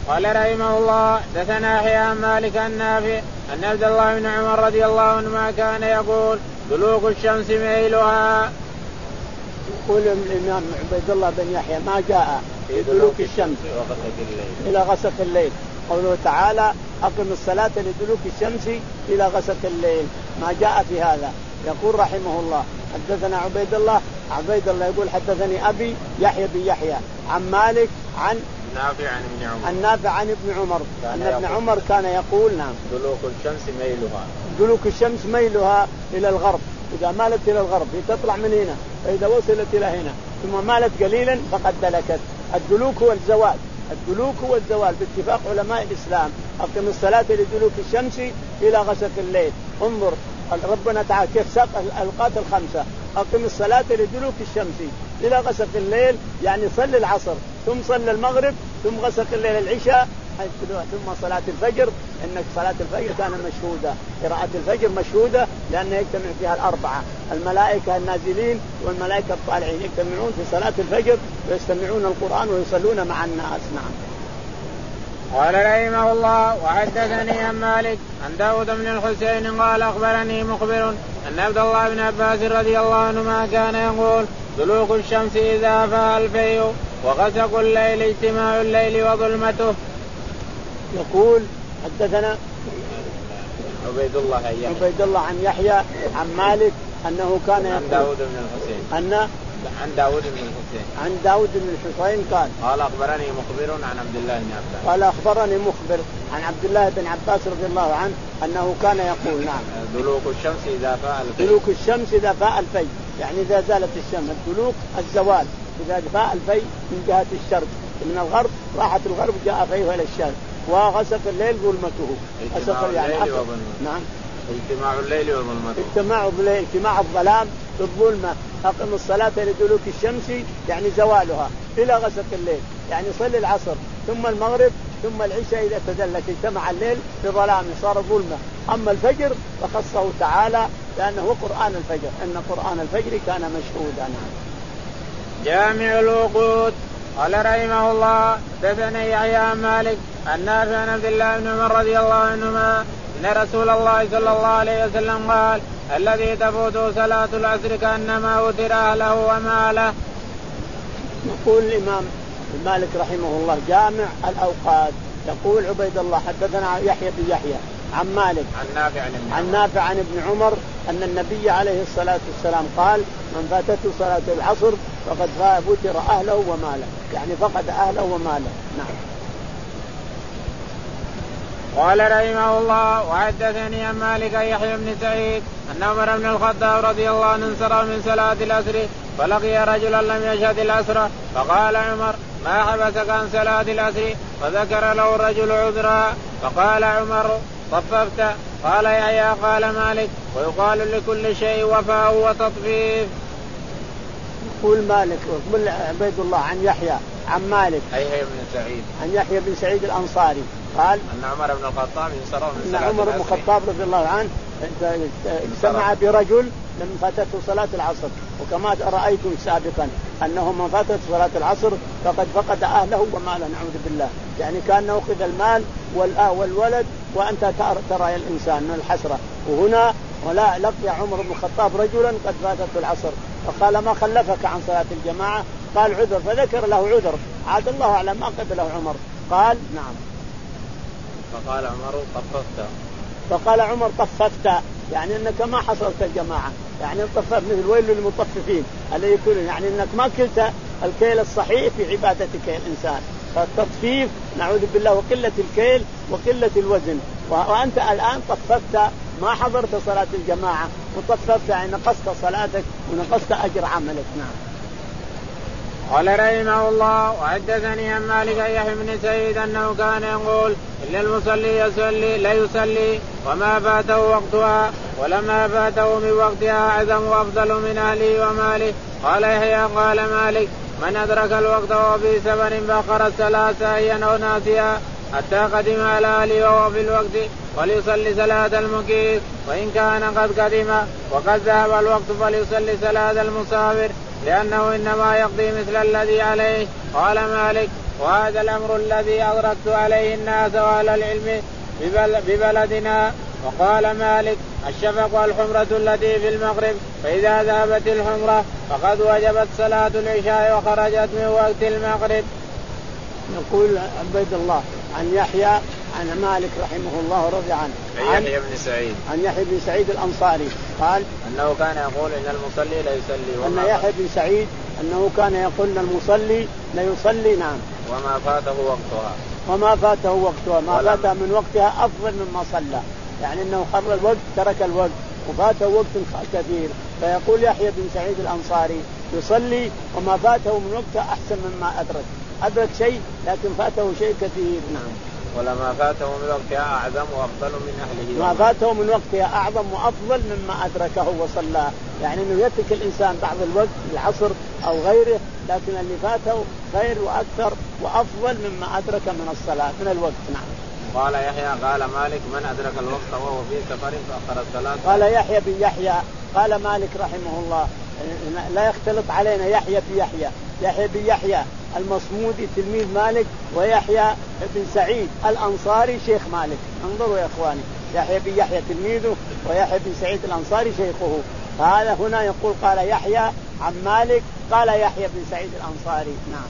قال رحمه الله دثنا يحيى عن مالك النافع أن عبد الله بن عمر رضي الله عنهما كان يقول دلوك الشمس ميلها. يقول الإمام عبيد الله بن يحيى ما جاء في دلوك الشمس إلى غسق الليل. قوله تعالى أقم الصلاة لدلوك الشمس إلى غسق الليل ما جاء في هذا. يقول رحمه الله حدثنا عبيد الله عبيد الله يقول حدثني أبي يحيى بن يحيى عن مالك عن نافع عن ابن عمر النافع عن ابن عمر أن ابن عمر كان يقول نعم دلوك الشمس ميلها دلوك الشمس ميلها إلى الغرب. إذا مالت إلى الغرب هي تطلع من هنا فإذا وصلت إلى هنا ثم مالت قليلا فقد دلكت. الدلوك هو الزوال الدلوك هو الزوال باتفاق علماء الإسلام. أقم الصلاة لدلوك الشمس إلى غسق الليل. انظر ربنا تعالى كيف ساق الأوقات الخمسة. أقم الصلاة لدلوك الشمس إلى غسق الليل يعني صل العصر ثم صل المغرب ثم غسق الليل العشاء ثم صلاة الفجر. إنك صلاة الفجر كان مشهودة قراءة الفجر مشهودة لأن يجتمع فيها الأربعة الملائكة النازلين والملائكة الطالعين يجتمعون في صلاة الفجر ويستمعون القرآن ويصلون مع الناس. نعم. قال رحمه الله وحدثني عن مالك عن داود بن الحسين قال أخبرني مخبر أن عبد الله بن عباس رضي الله عنهما كان يقول دلوك الشمس إذا فاء الفيء وغسق الليل اجتماع الليل وظلمته. يقول حدثنا عبيد الله عبيد الله عن يحيى عن مالك أنه كان عن داود بن الحسين أن عن داود بن الحسين عن داود بن الحسين قال قال أخبرني مخبر عن عبد الله بن عباس قال أخبرني مخبر عن عبد الله بن عباس رضي الله عنه أنه كان يقول نعم دلوك الشمس إذا فاء الفيء دلوك الشمس إذا فاء الفيء يعني إذا زالت الشمس. الدلوك الزوال إذا فاء الفيء من جهة الشرق من الغرب راحت الغرب جاء فيه إلى الشرق وغسق الليل ظلمته. اجتماع الليل يعني وظلمته. نعم اجتماع الليل وظلمته اجتماع الليل اجتماع الظلام بالظلمة. أقم الصلاة لدلوك الشمس يعني زوالها إلى غسق الليل يعني صل العصر ثم المغرب ثم العشاء إذا تدلك اجتمع الليل بظلام صار ظلمة. أما الفجر فخصه تعالى لأنه قرآن الفجر إن قرآن الفجر كان مشهودا. جامع الوقود. قال رحمه الله دثنا يحيى عن مالك النافع عن عبد الله بن عمر رضي الله عنهما ان رسول الله صلى الله عليه وسلم قال الذي تفوته صلاة العصر كأنما أوتر أهله وماله. يقول الإمام مالك رحمه الله جامع الأوقات. يقول عبيد الله حدثنا يحيى بن يحيى عن مالك عن نافع عن ابن عن نافع عن ابن عمر أن النبي عليه الصلاة والسلام قال من فاتته صلاة العصر فقد فوتر أهله وماله يعني فقد أهله وماله. نعم. قال رحمه الله وحدثني عن مالك يحيى بن سعيد أن عمر بن الخطاب رضي الله عنه انصرف من صلاة العصر فلقي رجلا لم يشهد العصر فقال عمر ما حبسك عن صلاة العصر فذكر له الرجل عذرا فقال عمر طففت. قال يحيى قال مالك ويقال لكل شيء وفاء وتطفيف. يقول مالك ويقول عبيد الله عن يحيى عن مالك يحيى بن سعيد عن يحيى بن سعيد الأنصاري قال أن عمر بن الخطاب انصرف من صلاة العصر. عمر بن الخطاب رضي الله عنه سمع برجل لم فاتته صلاة العصر وكما رأيتم سابقا أنه من فاتته صلاة العصر فقد فقد أهله وماله نعوذ بالله يعني كان أخذ المال والولد وأنت ترى الإنسان من الحسرة. وهنا ولا لقي عمر بن الخطاب رجلا قد فاتته العصر فقال ما خلفك عن صلاة الجماعة قال عذر فذكر له عذر عاد الله أعلم ما قبله عمر. قال نعم فقال عمر طففت فقال عمر طففت يعني انك ما حصلت الجماعه يعني طففت مثل ويل للمطففين اللي يقول يعني انك ما كلت الكيل الصحيح في عبادتك يا الانسان. فالتطفيف نعوذ بالله وقله الكيل وقله الوزن وانت الان طففت ما حضرت صلاه الجماعه وطففت يعني نقصت صلاتك ونقصت اجر عملك. نعم. قال رحمه الله وحدثني عن مالك يحيى بن سعيد انه كان يقول ان المصلي يصلي لا يصلي وما فاته وقتها ولما فاته من وقتها اعظم وافضل من اهله وماله. قال يحيى قال مالك من ادرك الوقت وهو في سفر فاخر الصلاه ساهيا او ناسيا حتى قدم على اهله وهو في الوقت وليصلي صلاه المقيم وان كان قد قدم وقد ذهب الوقت فليصلي صلاه المسافر لأنه إنما يقضي مثل الذي عليه. قال مالك وهذا الأمر الذي أدركت عليه الناس وأهل العلم ببلدنا. وقال مالك الشفق والحمرة التي في المغرب، فإذا ذهبت الحمرة فقد وجبت صلاة العشاء وخرجت من وقت المغرب. يقول عبيد الله عن يحيى عن مالك رحمه الله رضي عنه عن يحيى بن سعيد عن يحيى بن سعيد الأنصاري قال أنه كان يقول إن المصلي لا يصلي أن يحيى بن سعيد أنه كان يقول أن المصلي لا يصلي نعم وما فاته وقتها وما فاته وقتها ما فاته من وقتها أفضل مما صلى، يعني أنه قبل الوقت ترك الوقت وفاته وقت كثير. فيقول يحيى بن سعيد الأنصاري يصلي وما فاته من وقتها أحسن مما أدرك، أدرك شيء لكن فاته شيء كثير. نعم. ولما فاته من وقتها أعظم وأفضل من أهله. ما فاته من وقتها أعظم وأفضل مما أدركه وصلى، يعني أنه يترك الإنسان بعض الوقت العصر أو غيره، لكن اللي فاته خير وأكثر وأفضل مما أدرك من الصلاة من الوقت. نعم. قال يحيى قال مالك من أدرك الوقت وهو في سفر فأخر الصلاة. قال يحيى بن يحيى قال مالك رحمه الله لا يختلط علينا يحيى بن يحيى يحيى بن يحيى المصمودي تلميذ مالك، ويحيى بن سعيد الأنصاري شيخ مالك. انظروا يا إخواني، يحيى بن يحيى تلميذه ويحيى بن سعيد الأنصاري شيخه. هذا هنا يقول قال يحيى عن مالك قال يحيى بن سعيد الأنصاري. نعم.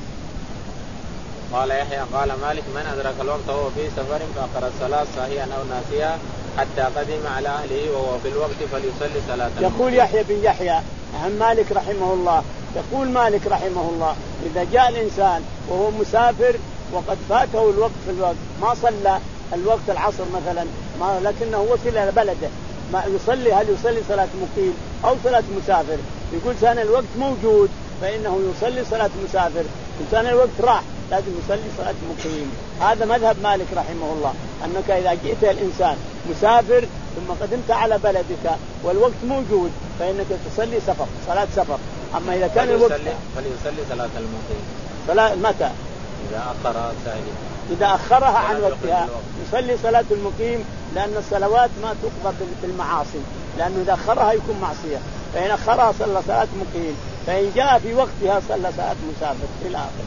قال يحيى قال مالك من أدرك الوقت وهو في سفر فأخر الصلاة صاحيا أو ناسيا حتى قدم على أهله وهو في الوقت فليصلي صلاة. يقول يحيى بن يحيى عن مالك رحمه الله يقول مالك رحمه الله إذا جاء الإنسان وهو مسافر وقد فاته الوقت في الوقت ما صلى الوقت العصر مثلا ما لكنه وصل إلى بلده ما يصلي، هل يصلي صلاة مقيم أو صلاة مسافر؟ يقول كان الوقت موجود فإنه يصلي صلاة مسافر، كان الوقت راح لازم يصلي صلاة مقيم. هذا مذهب مالك رحمه الله، أنك إذا جئت الإنسان مسافر ثم قدمت على بلدك والوقت موجود فإنك تصلي سفر صلاة سفر. أما إذا كان الوقت فليصلي صلاة المقيم. صلاة متى؟ إذا أخرها إذا أخرها عن وقتها يصلي صلاة المقيم، لأن الصلوات ما تقضى بالمعاصي، لأنه إذا أخرها يكون معصية، فإن أخرها صلى صلاة مقيم، فإن جاء في وقتها صلى صلاة مسافر إلى آخره.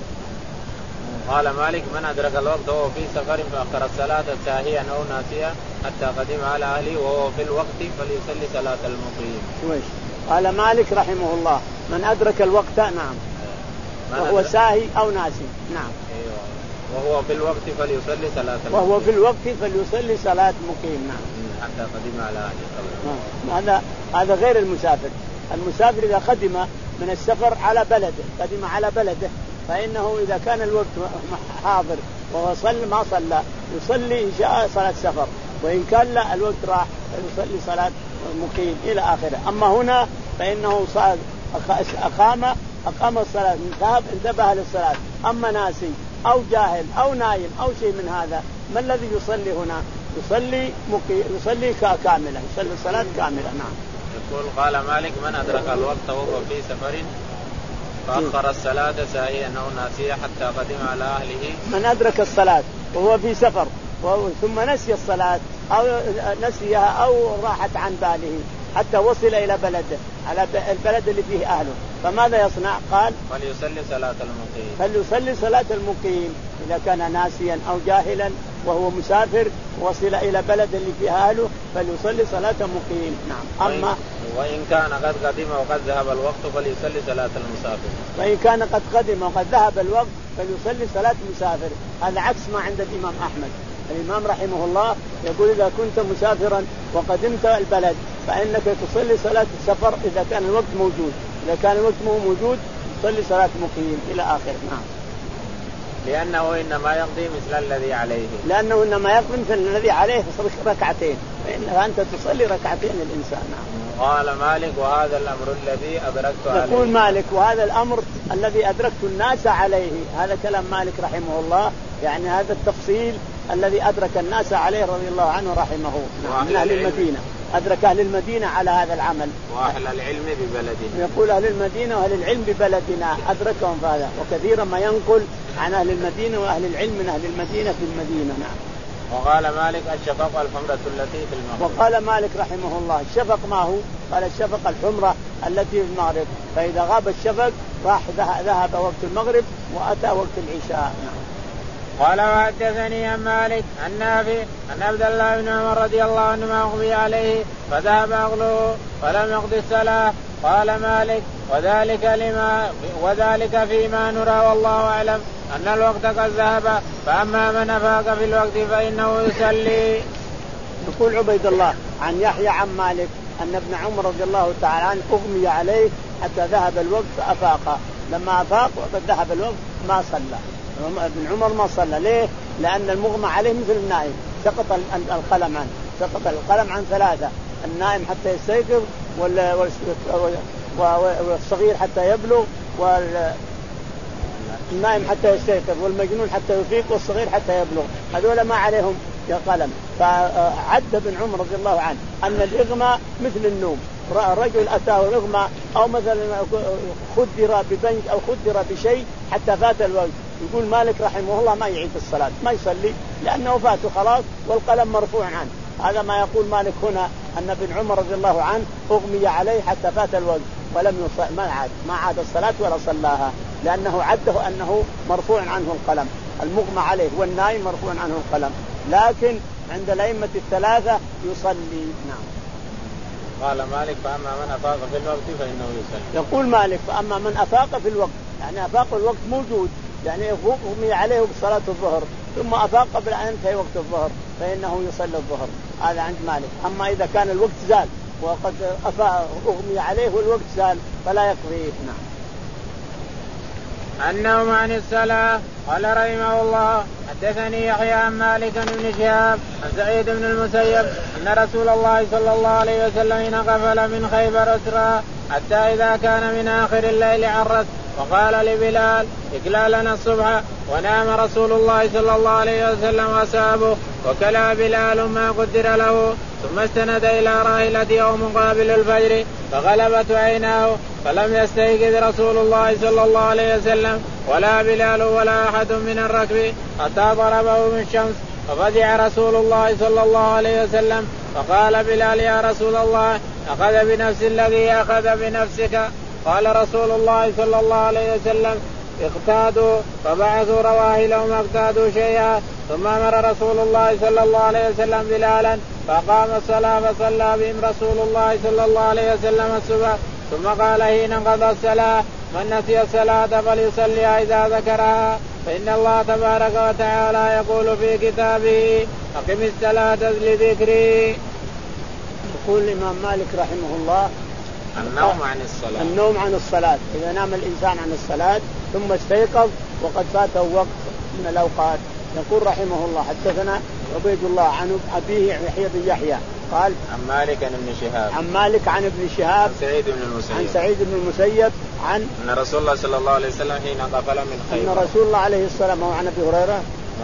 قال مالك من أدرك الوقت وهو في سفر فأخر الصلاة ساهيا أو ناسيا حتى قدم على أهله وهو في الوقت فليصلي صلاة المقيم. شويش. قال مالك رحمه الله من أدرك الوقت نعم وهو ساهي أو ناسي نعم أيوة. وهو في الوقت فليصلي صلاة المقيم. وهو في الوقت فليصلي صلاة مقيم. نعم. حتى قدم على أهله. هذا هذا غير المسافر. المسافر إذا قدم من السفر على بلده قدم على بلده فإنه إذا كان الوقت حاضر وهو صلى ما صلى يصلي إن شاء صلاة سفر، وإن كان لا الوقت راح يصلي صلاة مقيم إلى آخره. أما هنا فإنه أقام أقام الصلاة ذهب انتبه للصلاة. أما ناسي أو جاهل أو نايم أو شيء من هذا ما الذي يصلي هنا؟ يصلي مقيم يصلي كاملة يصلي الصلاة كاملة. نعم. يقول قال مالك من أدرك الوقت وهو في سفر فأخر الصلاة ساهيا أو ناسيا حتى قدم على أهله. من أدرك الصلاة وهو في سفر ثم نسي الصلاة أو نسيها أو راحت عن باله حتى وصل إلى بلده على البلد اللي فيه أهله فماذا يصنع؟ قال فليصلي صلاة المقيم. فليصلي صلاة المقيم إذا كان ناسيا أو جاهلا وهو مسافر وصل إلى بلد اللي فيه أهله فليصلي صلاة مقيم. نعم. أما وإن كان قد قدم وقد ذهب الوقت فليصلي صلاة المسافر. وإن كان قد قدم وقد ذهب الوقت فليصلي صلاة مسافر. هذا عكس ما عند الإمام أحمد. الإمام رحمه الله يقول إذا كنت مسافرا وقدمت البلد فإنك تصلي صلاة السفر إذا كان الوقت موجود، إذا كان الوقت مو موجود تصلي صلاة مقيم إلى آخر. نعم. لأنه إنما يقضي مثل الذي عليه لأنه إنما يقضي مثل الذي عليه ركعتين فإنها أنت تصلي ركعتين الإنسان. نعم. قال مالك وهذا الأمر الذي أدركت عليه. يقول مالك وهذا الأمر الذي أدركت الناس عليه. هذا كلام مالك رحمه الله، يعني هذا التفصيل الذي أدرك الناس عليه رضي الله عنه رحمه. نعم. من أهل المدينة أدرك أهل المدينة على هذا العمل وأهل العلم ببلدنا. يقول أهل المدينة وأهل العلم ببلدنا أدركهم هذا، وكثيرا ما ينقل عن أهل المدينة وأهل العلم من أهل المدينة في المدينة. نعم. وقال مالك الشفق والحمرة التي في المغرب. وقال مالك رحمه الله الشفق ما هو؟ قال الشفق الحمرة التي في المغرب، فإذا غاب الشفق راح ذهب وقت المغرب وأتى وقت العشاء. نعم. قال وحدثني عن مالك عن نافع أن عبد الله بن عمر رضي الله عنهما أغمي عليه فذهب عقله فلم يقض الصلاة. قال مالك وذلك لما وذلك فيما نرى والله أعلم أن الوقت قد ذهب فأما من أفاق في الوقت فإنه يصلي. يقول عبيد الله عن يحيى عن مالك أن ابن عمر رضي الله تعالى عنه أغمي عليه حتى ذهب الوقت فأفاق، لما أفاق وقد ذهب الوقت ما صلى. ابن عمر ما صلى ليه؟ لأن المغمى عليه مثل النائم، سقط القلم عنه، سقط القلم عن ثلاثة: النائم حتى يستيقظ والصغير حتى يبلغ والنائم حتى يستيقظ والمجنون حتى يفيق والصغير حتى يبلغ، هذول ما عليهم قلم. فعد ابن عمر رضي الله عنه أن الإغماء مثل النوم، رجل أتاه الإغماء أو مثلا خدر ببنج أو خدر بشيء حتى فات الوقت، يقول مالك رحمه الله ما يعيد الصلاة، ما يصلي لأنه فاته خلاص والقلم مرفوع عنه. هذا ما يقول مالك هنا، أن ابن عمر رضي الله عنه أغمي عليه حتى فات الوقت ولم يصلي، ما عاد ما عاد الصلاة ولا صلاها، لأنه عده أنه مرفوع عنه القلم، المغمى عليه والنائم مرفوع عنه القلم، لكن عند الأئمة الثلاثة يصلي. نعم. قال مالك فأما من أفاق في الوقت فإنه يصلي. يقول مالك فأما من أفاق في الوقت، يعني أفاق الوقت موجود، يعني أغمي عليه بصلاة الظهر ثم أفاق قبل أن ينتهي وقت الظهر فإنه يصلي الظهر، هذا عند مالك. أما إذا كان الوقت زال وقد أفاق أغمي عليه والوقت زال فلا يقضيه. نعم. النوم عن الصلاة. قال رحمه الله حدثني يحيى عن مالك بن شهاب عن سعيد بن المسيب أن رسول الله صلى الله عليه وسلم غفل من خيبر أسرى حتى إذا كان من آخر الليل عرس وقال لبلال اكلا لنا الصبح، ونام رسول الله صلى الله عليه وسلم وأصحابه وكلا بلال ما قدر له، ثم استند إلى راحلته أو مقابل الفجر فغلبت عيناه فلم يستيقظ رسول الله صلى الله عليه وسلم ولا بلال ولا أحد من الركب حتى ضربه بالشمس ففزع رسول الله صلى الله عليه وسلم فقال بلال يا رسول الله أخذ بنفس الذي أخذ بنفسك. قال رسول الله صلى الله عليه وسلم اقتادوا فبعثوا رواحلهم اقتادوا شيئا، ثم أمر رسول الله صلى الله عليه وسلم بلالا فقام الصلاة فصلى بهم رسول الله صلى الله عليه وسلم الصبح، ثم قال حين انقضى الصلاة من نسي الصلاة فليصليها إذا ذكرها، فإن الله تبارك وتعالى يقول في كتابه أقم الصلاة لذكري. يقول الإمام مالك رحمه الله النوم عن الصلاة. النوم عن الصلاة، إذا نام الإنسان عن الصلاة ثم استيقظ وقد فاته وقت من الأوقات. يقول رحمه الله حدثنا عبيد الله عن أبيه يحيى بن يحيى قال عن مالك عن ابن شهاب عن مالك عن ابن شهاب عن سعيد بن المسيب عن سعيد بن المسيب عن أن رسول الله صلى الله عليه وسلم حين غفل من خيبر أن رسول الله عليه السلام وعن أبي هريرة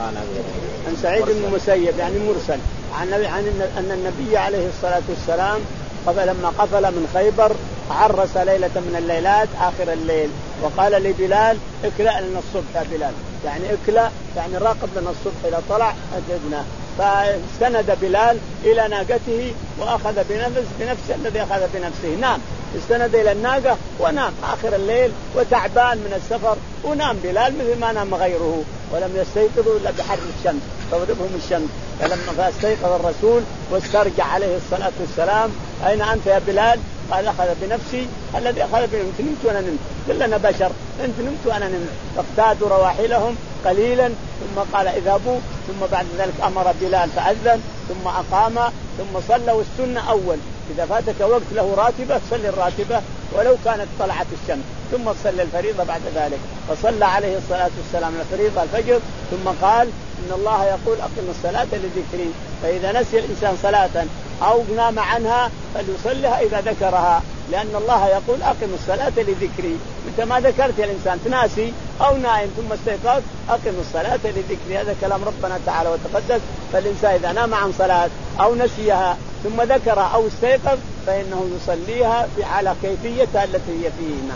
عن سعيد بن المسيب يعني مرسل عن عن أن النبي عليه الصلاة والسلام قبل لما قفل من خيبر عرس ليلة من الليلات آخر الليل وقال لبلال اكلأ لنا الصبح يا بلال، يعني اكلأ يعني راقب لنا الصبح إذا طلع أجدنا. فاستند بلال إلى ناقته وأخذ بنفس بنفس الذي أخذ بنفسه، نام، استند إلى الناقة ونام آخر الليل وتعبان من السفر، ونام بلال مثل ما نام غيره ولم يستيقظوا إلا بحر الشمس تضربهم الشمس. فلما فاستيقظ الرسول واسترجع عليه الصلاة والسلام أين أنت يا بلال؟ قال أخذ بنفسي الذي أخذ بنفسي، نمت وأنا نمت، كلنا بشر، أنت نمت وأنا نمت. فاقتادوا رواحلهم قليلا ثم قال اذهبوا، ثم بعد ذلك أمر بلال فأذن ثم أقام ثم صلى. والسنة أول إذا فاتك وقت له راتبة صلي الراتبة ولو كانت طلعت الشمس، ثم صلى الفريضة بعد ذلك. فصلى عليه الصلاة والسلام الفريضة الفجر ثم قال إن الله يقول أقم الصلاة لذكري، فإذا نسي الإنسان صلاة أو نام عنها فليصلها إذا ذكرها، لأن الله يقول أقم الصلاة لذكري. متى ما ذكرت يا الإنسان تناسي أو نائم ثم استيقظ أقم الصلاة لذكري، هذا كلام ربنا تعالى وتقدس. فالإنسان إذا نام عن صلاة أو نسيها ثم ذكرها أو استيقظ فإنه يصليها على كيفيتها التي هي فيه. نعم.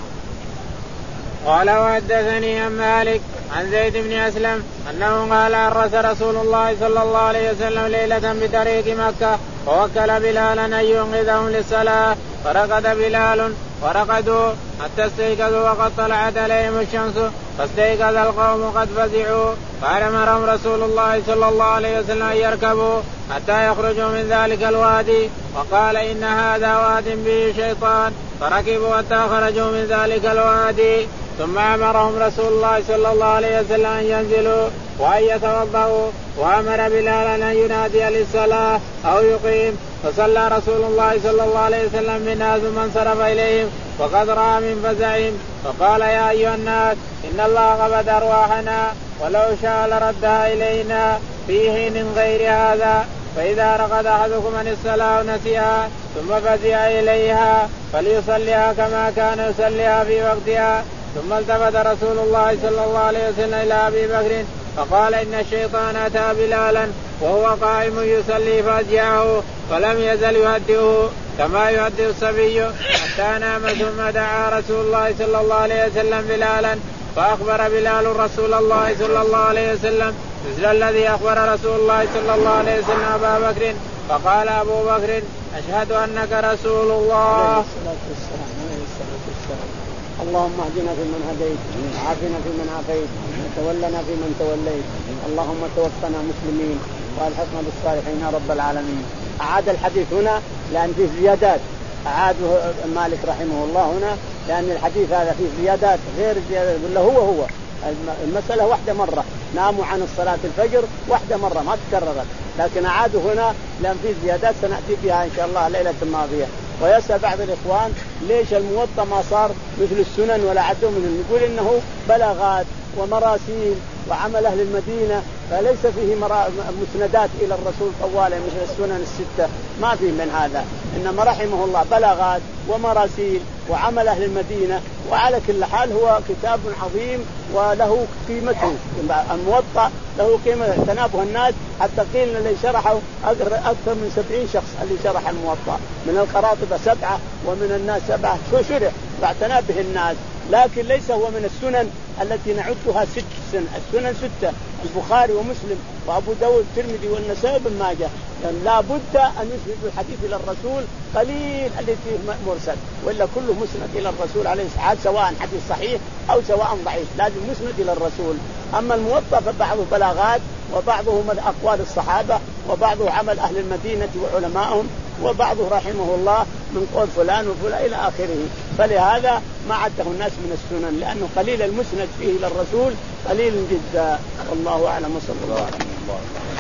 قال وحدثني عن مالك عن زيد بن أسلم أنه قال عرس رسول الله صلى الله عليه وسلم ليلة بطريق مكة ووكل بلالا أن ينقذهم للصلاة، فرقد بلال ورقدوا حتى استيقظوا وقد طلعت عليهم الشمس فاستيقظ القوم قد فزعوا فأمرهم رسول الله صلى الله عليه وسلم أن يركبوا حتى يخرجوا من ذلك الوادي وقال إن هذا واد به شيطان فركبوا حتى خرجوا من ذلك الوادي ثم أمرهم رسول الله صلى الله عليه وسلم أن ينزلوا وأن يتوضأوا وأمر بلالا أن ينادي للصلاة أو يقيم فصلى رسول الله صلى الله عليه وسلم بالناس ثم انصرف إليهم وقد رأى من فزعهم فقال يا أيها الناس إن الله قبض أرواحنا ولو شاء لردها إلينا في حين غير هذا فإذا رقد أحدكم عن الصلاة ونسيها ثم فزع إليها فليصليها كما كان يصليها في وقتها. ثم التفت رسول الله صلى الله عليه وسلم إلى أبي بكر فقال إن الشيطان أتى بلالا وهو قائم يصلي فأجيعه فلم يزل يهدئه كما يهدئ الصبي حتى نام ثم دعا رسول الله صلى الله عليه وسلم بلالا فأخبر بلال رسول الله صلى الله عليه وسلم مثل الذي أخبر رسول الله صلى الله عليه وسلم أبا بكر فقال أبو بكر أشهد أنك رسول الله. اللهم اهدنا فيمن هديت وعافنا فيمن عافيت وتولنا فيمن توليت اللهم توفنا مسلمين والحقنا بالصالحين يا رب العالمين. أعاد الحديث هنا لأن فيه زيادات أعاده مالك رحمه الله هنا لأن الحديث هذا فيه زيادات غير زيادات ولا هو هو المسألة واحدة مرة ناموا عن الصلاة الفجر واحدة مرة ما تكررت لكن أعاده هنا لأن فيه زيادات سنأتي بها إن شاء الله ليلة الماضية. ويسأل بعض الإخوان ليش الموطأ ما صار مثل السنن ولا عدوا منه يقول إنه بلاغات ومراسيل وعمل أهل المدينة فليس فيه مسندات إلى الرسول طوالة مثل السنن الستة ما فيه من هذا إنما رحمه الله بلاغات ومراسيل وعمل أهل المدينة. وعلى كل حال هو كتاب عظيم وله قيمته الموطأ له قيمة تنابه الناس حتى قيل اللي شرحه أكثر من سبعين شخص اللي شرح الموطأ من القراطبة سبعة ومن الناس سبعة شو شرح بعد به الناس لكن ليس هو من السنن التي نعدها ست سنن السنن ستة البخاري ومسلم وأبو داود والترمذي والنسائي بن ماجه يعني لا بد أن يسند الحديث إلى الرسول قليل الذي مرسل وإلا كله مسند إلى الرسول عليه الصلاة والسلام سواء حديث صحيح أو سواء ضعيف لازم مسند إلى الرسول. أما الموطأ فبعضه بلاغات وبعضه من أقوال الصحابة وبعضه عمل أهل المدينة وعلمائهم وبعضه رحمه الله من قول فلان وفلان إلى آخره. فلهذا ما عده الناس من السنن لأنه قليل المسند فيه إلى الرسول قليل جدا والله أعلم وصلى الله عليه وسلم.